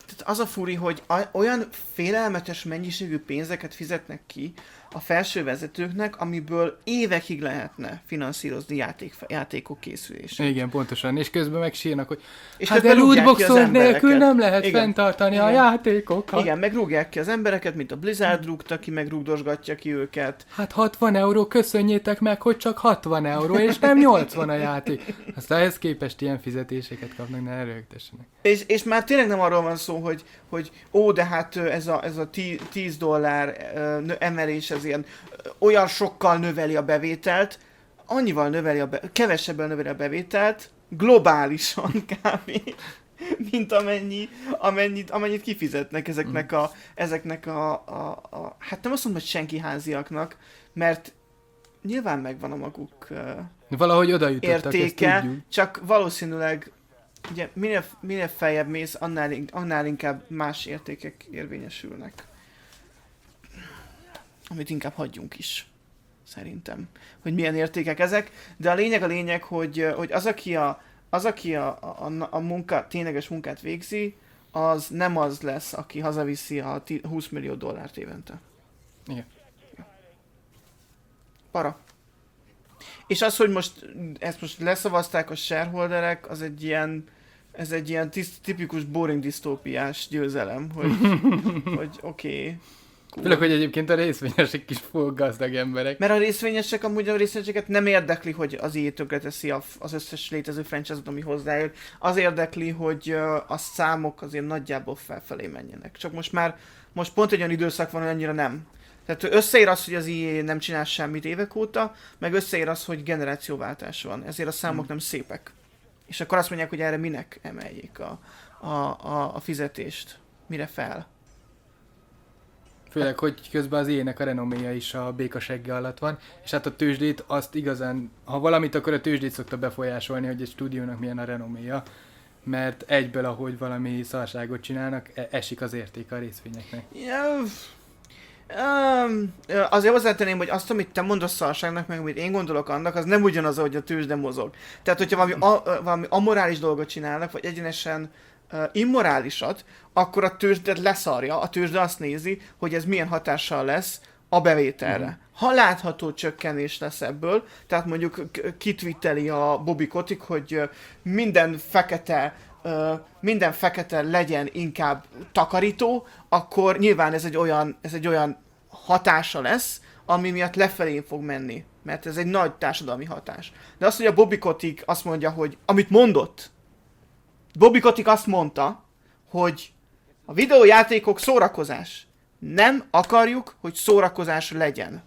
Speaker 1: tehát az a furi, hogy a, olyan félelmetes mennyiségű pénzeket fizetnek ki a felső vezetőknek, amiből évekig lehetne finanszírozni játék, játékok készülését.
Speaker 2: Igen, pontosan. És közben megsírnak, hogy
Speaker 1: és
Speaker 2: hát de lootboxok nélkül nem lehet
Speaker 1: igen.
Speaker 2: fenntartani
Speaker 1: igen.
Speaker 2: a játékokat.
Speaker 1: Igen, megrúgják ki az embereket, mint a Blizzard rúgta ki, meg rúgdosgatja ki őket.
Speaker 2: Hát hatvan euró, köszönjétek meg, hogy csak hatvan euró, és nem nyolcvan a játék. Aztán ehhez képest ilyen fizetéseket kapnak, ne rögtessenek.
Speaker 1: És, és már tényleg nem arról van szó, hogy, hogy ó, de hát ez a, ez a tíz dollár emelés, ez ilyen olyan sokkal növeli a bevételt, annyival növeli a be, kevesebben növeli a bevételt, globálisan kb. Mint amennyi, amennyit, amennyit kifizetnek ezeknek a, ezeknek a, a, a, hát nem azt mondom, hogy senki háziaknak, mert nyilván megvan a maguk uh,
Speaker 2: valahogy oda jutottak,
Speaker 1: értéke, csak valószínűleg ugye minél, minél feljebb mész, annál, annál inkább más értékek érvényesülnek. Amit inkább hagyjunk is, szerintem, hogy milyen értékek ezek, de a lényeg a lényeg, hogy, hogy az, aki a, az, aki a, a, a munka, tényleges munkát végzi, az nem az lesz, aki hazaviszi a húsz millió dollárt évente.
Speaker 2: Igen.
Speaker 1: Para. És az, hogy most ezt most leszavazták a shareholderek, az egy ilyen, ez egy ilyen tiszt, tipikus boring disztópiás győzelem, hogy, hogy oké. Okay,
Speaker 2: főleg, hogy egyébként a részvényesek is full gazdag emberek.
Speaker 1: Mert a részvényesek, amúgy a részvényeseket nem érdekli, hogy az é á tönkreteszi az összes létező franchise-ot, ami hozzájön. Az érdekli, hogy a számok azért nagyjából felfelé menjenek. Csak most már, most pont egy olyan időszak van, hogy annyira nem. Tehát összeér az, hogy az é á nem csinál semmit évek óta, meg összeér az, hogy generációváltás van. Ezért a számok hmm. nem szépek. És akkor azt mondják, hogy erre minek emeljék a, a, a, a fizetést. Mire fel?
Speaker 2: Főleg, hogy közben az ének a renoméja is a békasegge alatt van, és hát a tőzsdét azt igazán, ha valamit, akkor a tőzsdét szokta befolyásolni, hogy egy stúdiónak milyen a renoméja, mert egyből, ahogy valami szarságot csinálnak, esik az értéke a részvényeknek.
Speaker 1: Ja, um, azért hozzátenném, hogy azt, amit te mondasz szarságnak, meg amit én gondolok annak, az nem ugyanaz, ahogy a tőzsde mozog. Tehát, hogyha valami, a, valami amorális dolgot csinálnak, vagy egyenesen uh, immorálisat, akkor a tőzsdet leszarja, a tőzsde azt nézi, hogy ez milyen hatással lesz a bevételre. Mm. Ha látható csökkenés lesz ebből, tehát mondjuk kitwitteli a Bobby Kotick, hogy minden fekete, uh, minden fekete legyen inkább takarító, akkor nyilván ez egy olyan, ez egy olyan hatása lesz, ami miatt lefelé fog menni, mert ez egy nagy társadalmi hatás. De azt, hogy a Bobby Kotick azt mondja, hogy amit mondott, Bobby Kotick azt mondta, hogy a videójátékok szórakozás. Nem akarjuk, hogy szórakozás legyen.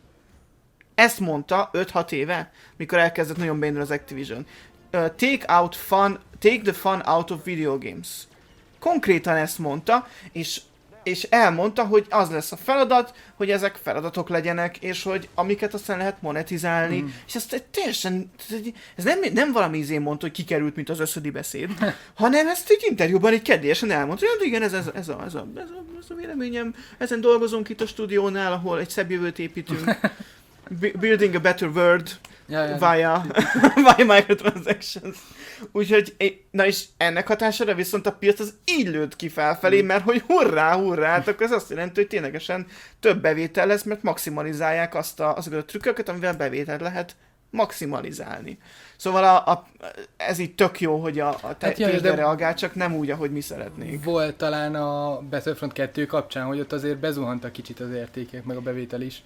Speaker 1: Ezt mondta öt-hat éve, mikor elkezdett nagyon bénül az Activision. Uh, take out fun, take the fun out of video games. Konkrétan ezt mondta, és, és elmondta, hogy az lesz a feladat, hogy ezek feladatok legyenek, és hogy amiket aztán lehet monetizálni. Mm. És ezt teljesen, ez nem, nem valami izén mondta, hogy kikerült, mint az összödi beszéd, hanem ezt egy interjúban egy kedélyesen elmondta, hogy igen, ez, ez, ez, a, ez, a, ez, a, ez a véleményem, ezen dolgozunk itt a stúdiónál, ahol egy szebb jövőt építünk. Building a better world ja, ja, via, via microtransactions. Úgyhogy, na és ennek hatására viszont a piac az így lőtt ki felfelé, mert hogy hurrá, hurrá, hát akkor ez azt jelenti, hogy ténylegesen több bevétel lesz, mert maximalizálják azt a, azokat a trükköket, amivel bevételt lehet maximalizálni. Szóval a, a, ez így tök jó, hogy a, a te, hát jaj, tőzsde reagál, csak nem úgy, ahogy mi szeretnénk.
Speaker 2: Volt talán a Battlefront kettő kapcsán, hogy ott azért bezuhantak kicsit az értékek, meg a bevétel is.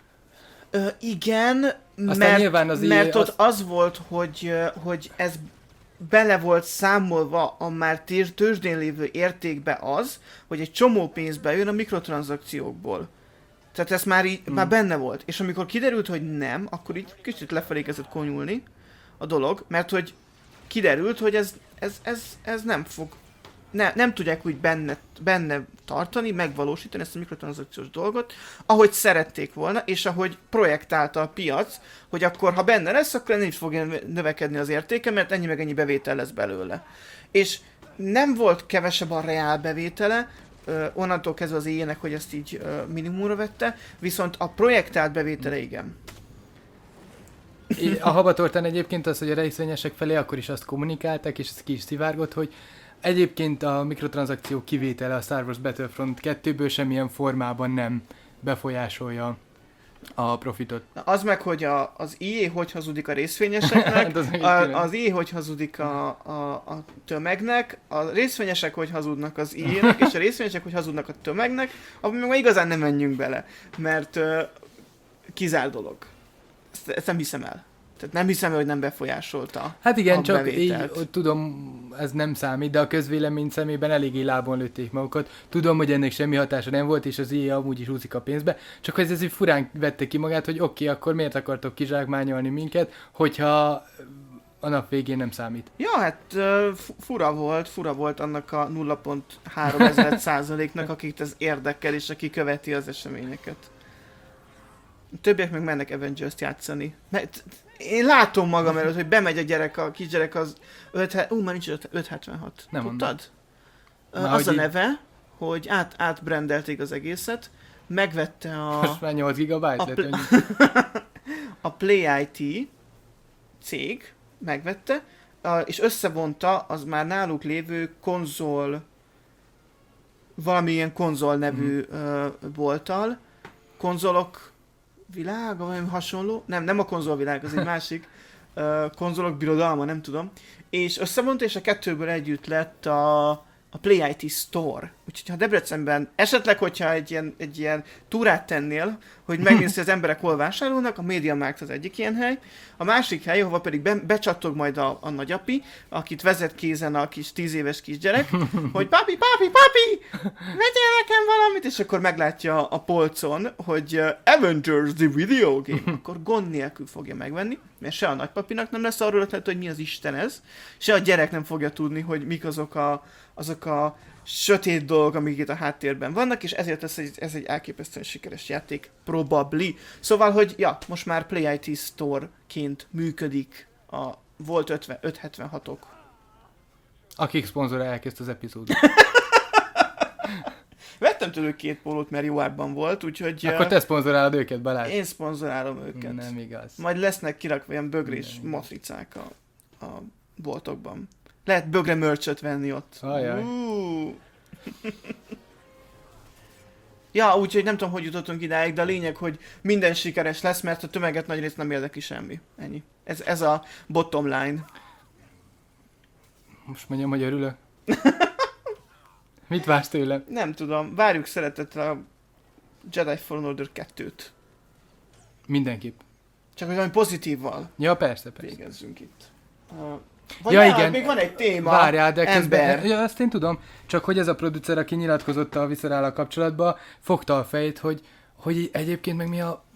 Speaker 1: Ö, igen, mert, az mert ott az... az volt, hogy, hogy ez bele volt számolva a már tőzsdén lévő értékbe az, hogy egy csomó pénz bejön a mikrotranszakciókból. Tehát ez már így, hmm. már benne volt. És amikor kiderült, hogy nem, akkor így kicsit lefelé kezdett konyulni a dolog, mert hogy kiderült, hogy ez, ez, ez, ez nem fog, ne, nem tudják úgy benne, benne tartani, megvalósítani ezt a mikrotranszakciós dolgot, ahogy szerették volna, és ahogy projektálta a piac, hogy akkor, ha benne lesz, akkor nem is fogja növekedni az értéke, mert ennyi meg ennyi bevétel lesz belőle. És nem volt kevesebb a reál bevétele, Uh, onnantól kezdve az éjjenek, hogy ezt így uh, minimumra vette, viszont a projektált bevétele igen.
Speaker 2: A habatortán egyébként az, hogy a részvényesek felé akkor is azt kommunikálták, és ez ki is szivárgott, hogy Egyébként a mikrotranszakció kivétele a Star Wars Battlefront kettőből semmilyen formában nem befolyásolja a profitot.
Speaker 1: Az meg, hogy a, az í á hogy hazudik a részvényeseknek,
Speaker 2: az,
Speaker 1: a, az í á hogy hazudik a, a, a tömegnek, a részvényesek hogy hazudnak az í á-nek, és a részvényesek hogy hazudnak a tömegnek, abban meg igazán nem menjünk bele, mert uh, kizár dolog. Ezt, ezt nem hiszem el. Tehát nem hiszem el, hogy nem befolyásolta.
Speaker 2: Hát igen,
Speaker 1: a
Speaker 2: csak
Speaker 1: bevételt.
Speaker 2: így tudom, ez nem számít, de a közvélemény szemében eléggé lábon lőtték magukat. Tudom, hogy ennek semmi hatása nem volt, és az í á amúgy is húzik a pénzbe. Csak hogy ez így furán vette ki magát, hogy oké, okay, akkor miért akartok kizsákmányolni minket, hogyha a nap végén nem számít.
Speaker 1: Ja, hát uh, fura volt, fura volt annak a nulla egész három százaléknak, akik ez érdekel, és aki követi az eseményeket. A többiek meg mennek Avengers-t játszani. Mert én látom magam előtt, hogy bemegy a gyerek, a kisgyerek az öt, ú, már nincs öt hetvenhat.
Speaker 2: Nem
Speaker 1: Tudtad?
Speaker 2: Már
Speaker 1: Az a
Speaker 2: így...
Speaker 1: neve, hogy át, átbrendelték az egészet, megvette a...
Speaker 2: Most már nyolc gigabyte
Speaker 1: a,
Speaker 2: lett,
Speaker 1: pl- a Play i té cég megvette, és összevonta az már náluk lévő konzol, valamilyen konzol nevű mm. bolttal, konzolok világa, valami hasonló, nem, nem a konzolvilág, az egy másik, uh, konzolok birodalma, nem tudom, és összevonta, és a kettőből együtt lett a, a Play i té Store. Úgyhogy ha Debrecenben, esetleg, hogyha egy ilyen, egy ilyen túrát tennél, hogy megnézd, hogy az emberek hol vásárolnak, a MediaMarkt az egyik ilyen hely, a másik hely, ahova pedig be, becsattog majd a, a nagyapi, akit vezet kézen a kis tíz éves kisgyerek, hogy papi, papi, papi, vegyél nekem valamit, és akkor meglátja a polcon, hogy uh, Avengers the Video Game, akkor gond nélkül fogja megvenni, mert se a nagypapinak nem lesz arról ötlet, hogy mi az Isten ez, se a gyerek nem fogja tudni, hogy mik azok a, azok a sötét dolgok, amik itt a háttérben vannak, és ezért lesz egy, ez egy elképesztően sikeres játék, probably. Szóval, hogy ja, most már Play i té Store-ként működik a volt öt hetvenhatok.
Speaker 2: Akik szponzorálják ezt az epizódot.
Speaker 1: Vettem tőlük két pólót, mert jó árban volt, úgyhogy...
Speaker 2: Akkor te szponzorálod őket, Balázs.
Speaker 1: Én szponzorálom őket.
Speaker 2: Nem igaz.
Speaker 1: Majd lesznek kirakva ilyen bögrés matricák a, a boltokban. Lehet bögre merch-öt venni ott.
Speaker 2: Ajaj.
Speaker 1: Uh. Ja, úgyhogy nem tudom, hogy jutottunk idáig, de a lényeg, hogy minden sikeres lesz, mert a tömeget nagyrészt nem érdekli semmi. Ennyi. Ez, ez a bottom line.
Speaker 2: Most mondjam, hogy örülök. Mit vársz tőlem?
Speaker 1: Nem tudom. Várjuk szeretettel a Jedi Fallen Order kettőt.
Speaker 2: Mindenképp.
Speaker 1: Csak hogy valami pozitívval
Speaker 2: Ja, persze, persze.
Speaker 1: végezzünk itt. Uh, Vagy
Speaker 2: Ja,
Speaker 1: ne,
Speaker 2: igen.
Speaker 1: még van egy téma.
Speaker 2: Várjál, de közben...
Speaker 1: ember.
Speaker 2: Ja, azt én tudom. Csak hogy ez a producer, aki nyilatkozott a Viscerállal kapcsolatban, fogta a fejét, hogy, hogy egyébként meg mi a...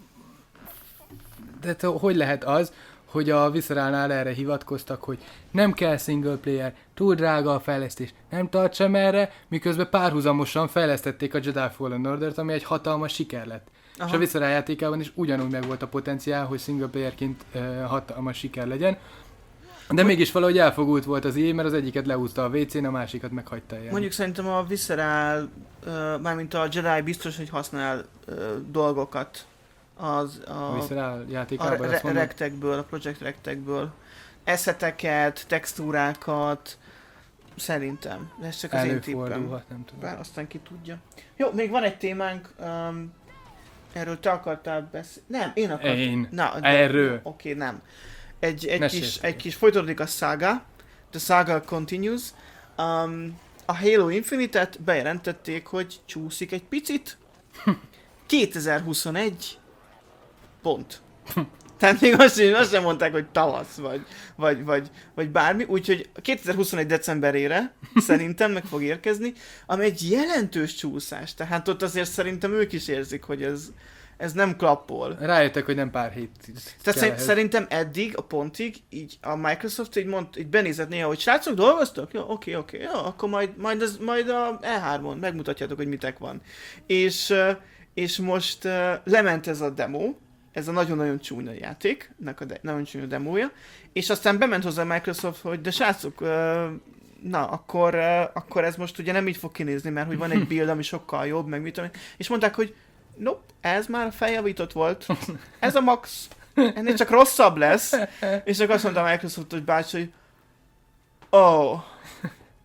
Speaker 2: De te, hogy lehet az, hogy a Viscerálnál erre hivatkoztak, hogy nem kell single player, túl drága a fejlesztés, nem tart sem erre, miközben párhuzamosan fejlesztették a Jedi Fallen Ordert, ami egy hatalmas siker lett. Aha. És a Visceral játékában is ugyanúgy megvolt a potenciál, hogy single playerként uh, hatalmas siker legyen. De mégis valahogy elfogult volt az í á, mert az egyiket leúzta a vé cén, a másikat meghagyta ilyen.
Speaker 1: Mondjuk szerintem a Visceral, uh, mármint a Jedi biztos, hogy használ uh, dolgokat az a,
Speaker 2: A Visceral
Speaker 1: a
Speaker 2: játékában,
Speaker 1: re- rektekből, a Project rektekből. Eszeteket, textúrákat, szerintem. De ez csak az én tippem.
Speaker 2: előfordulhat, nem tudom.
Speaker 1: Bár aztán ki tudja. Jó, még van egy témánk, um, erről te akartál beszélni. Nem, én akartam.
Speaker 2: Én.
Speaker 1: Na,
Speaker 2: Erről.
Speaker 1: Oké, okay, nem. Egy, egy,
Speaker 2: Mesélj.
Speaker 1: kis, egy kis folytatódik a saga, the saga continues. Um, a Halo Infinite-et bejelentették, hogy csúszik egy picit. kétezer-huszonegy pont. Tehát még azt sem, azt sem mondták, hogy tavasz, vagy, vagy, vagy, vagy bármi, úgyhogy kétezer-huszonegy decemberére szerintem meg fog érkezni, ami egy jelentős csúszás, tehát ott azért szerintem ők is érzik, hogy ez, ez nem klappol.
Speaker 2: Rájöttek, hogy nem pár hét.
Speaker 1: Tehát szerint, szerintem eddig, a pontig, így a Microsoft így, mond, így benézett néha, hogy srácok, dolgoztok? Jó, oké, oké, jó, akkor majd, majd, az, majd a E hármon megmutatjátok, hogy mitek van. És, és most lement ez a demo, ez a nagyon-nagyon csúnya játéknak a de- nagyon csúnya demója, és aztán bement hozzá a Microsoft, hogy de srácok, na, akkor, akkor ez most ugye nem így fog kinézni, mert hogy van egy build, ami sokkal jobb, meg mit tudom én. És mondták, hogy nope, ez már feljavított volt, ez a max, ennél csak rosszabb lesz. És akkor azt mondta a Microsoft, hogy bácsi, hogy oh,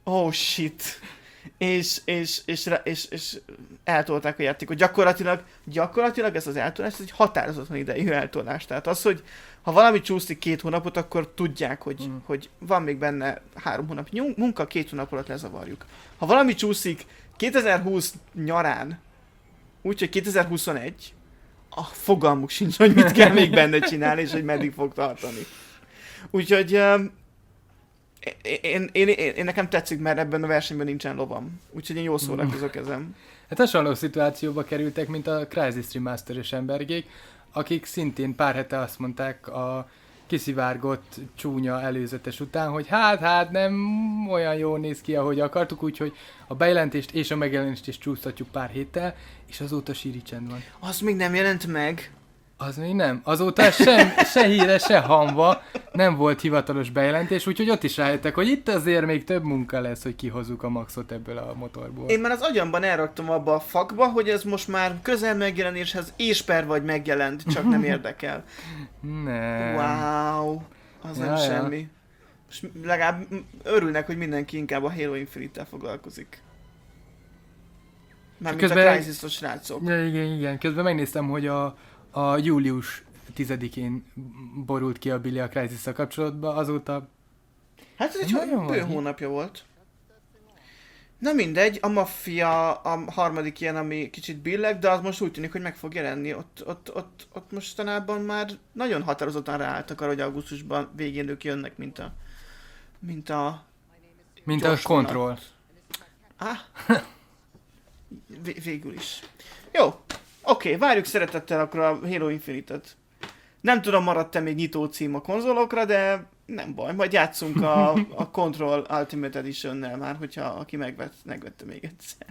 Speaker 1: oh shit, és, és, és, és, és, és eltolták a játékot. Gyakorlatilag, gyakorlatilag ez az eltolás, ez egy határozatlan idejű eltolás. Tehát az, hogy ha valami csúszik két hónapot, akkor tudják, hogy, mm. hogy van még benne három hónap munka, két hónap alatt lezavarjuk. Ha valami csúszik kétezer-húsz nyarán, úgyhogy kétezer-huszonegy, a fogalmuk sincs, hogy mit kell még benne csinálni, és hogy meddig fog tartani. Úgyhogy um, én, én, én, én nekem tetszik, mert ebben a versenyben nincsen lovam. Úgyhogy én jól szórakozok ezen.
Speaker 2: Hát hasonló szituációba kerültek, mint a Crysis Remaster-ös embergék, akik szintén pár hete azt mondták a kiszivárgott csúnya előzetes után, hogy hát, hát nem olyan jól néz ki, ahogy akartuk, úgyhogy a bejelentést és a megjelenést is csúsztatjuk pár héttel, és azóta síri csend van.
Speaker 1: Az még nem jelent meg.
Speaker 2: Az még nem. Azóta sem, se híre, se hangva nem volt hivatalos bejelentés, úgyhogy ott is rájöttek, hogy itt azért még több munka lesz, hogy kihozzuk a maxot ebből a motorból.
Speaker 1: Én már az agyamban elraktam abba a fakba, hogy ez most már közel megjelenéshez és per vagy megjelent, csak nem érdekel.
Speaker 2: Nem.
Speaker 1: Wow, az ja, nem ja. semmi. És legalább örülnek, hogy mindenki inkább a Halo Infinite-tel foglalkozik. Mármint közben, a Crysis-os srácok.
Speaker 2: Ja, igen, igen. Közben megnéztem, hogy a A július tizedikén borult ki a Billy a Crysis-szal kapcsolatban, azóta...
Speaker 1: Hát ez egy olyan bő hónapja volt. Na mindegy, a Mafia a harmadik ilyen, ami kicsit billeg, de az most úgy tűnik, hogy meg fog jelenni. Ott, ott, ott, ott mostanában már nagyon határozottan ráálltak arra, hogy augusztusban végén ők jönnek, mint a... Mint a...
Speaker 2: Mint a Control.
Speaker 1: Ah. V- végül is. Jó. Oké, okay, várjuk szeretettel akkor a Halo Infinite-et. Nem tudom, maradt-e még nyitó cím a konzolokra, de nem baj, majd játszunk a, a Control Ultimate Edition-nel már, hogyha aki megvett, megvette még egyszer.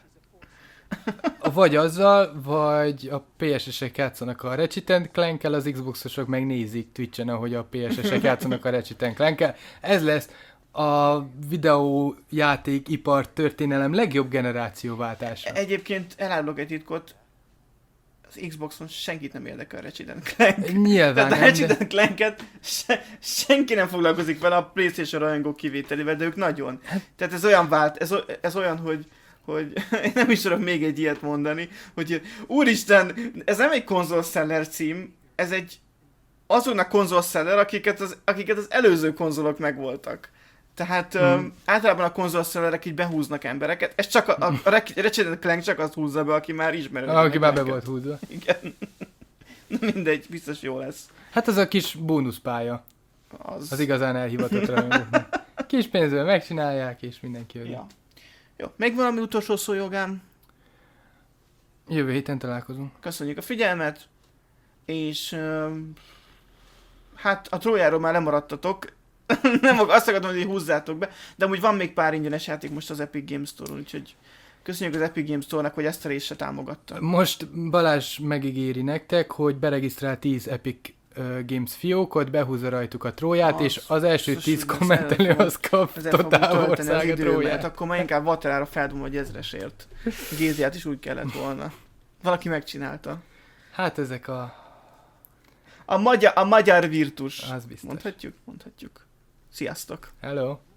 Speaker 2: Vagy azzal, vagy a pé es esek játszanak a Ratchet and Clank-kel, az Xboxosok megnézik Twitch-en, ahogy a pé es esek játszanak a Ratchet and Clank-kel. Ez lesz a videójáték ipar történelem legjobb generációváltása.
Speaker 1: Egyébként elárulok egy titkot, az Xboxon senkit nem érdekel a Ratchet and Clank.
Speaker 2: Nyilván
Speaker 1: Tehát a Ratchet and Clanket se, senki nem foglalkozik vele, a PlayStation rajongók kivételével, de ők nagyon. Tehát ez olyan vált, ez, ez olyan, hogy hogy én nem is tudok még egy ilyet mondani, hogy úristen, ez nem egy konzolszeller cím, ez egy azoknak konzolszeller, akiket az, akiket az előző konzolok megvoltak. Tehát hmm. um, általában a konzolszellerek így behúznak embereket, ez csak a, a, a Ratchet and Clank csak azt húzza be, aki már ismerő.
Speaker 2: Aki már be volt húzva.
Speaker 1: Igen. Na mindegy, biztos jó lesz.
Speaker 2: Hát az a kis bónuszpálya. Az, az igazán elhivatott rajongóknak. Kis pénzből megcsinálják, és mindenki örül. Ja.
Speaker 1: Jó, még valami utolsó szó, Jogám?
Speaker 2: Jövő héten találkozunk.
Speaker 1: Köszönjük a figyelmet, és um, hát a Trójáról már lemaradtatok. Nem azt akartam, hogy húzzátok be, de amúgy van még pár ingyenes játék most az Epic Games Store-on, úgyhogy köszönjük az Epic Games Store-nak, hogy ezt a részt se támogatta.
Speaker 2: Most Balázs megígéri nektek, hogy beregisztrál tíz Epic uh, Games fiókot, behúzza rajtuk a Tróját, az, és az első tíz kommentelő az kap totálország a Tróját.
Speaker 1: Akkor már inkább Vaterára feldom, hogy ezresért. Géziát is úgy kellett volna. Valaki megcsinálta.
Speaker 2: Hát ezek a...
Speaker 1: A magyar, a magyar virtus.
Speaker 2: Az biztos.
Speaker 1: Mondhatjuk? Mondhatjuk. Sziasztok!
Speaker 2: Hello!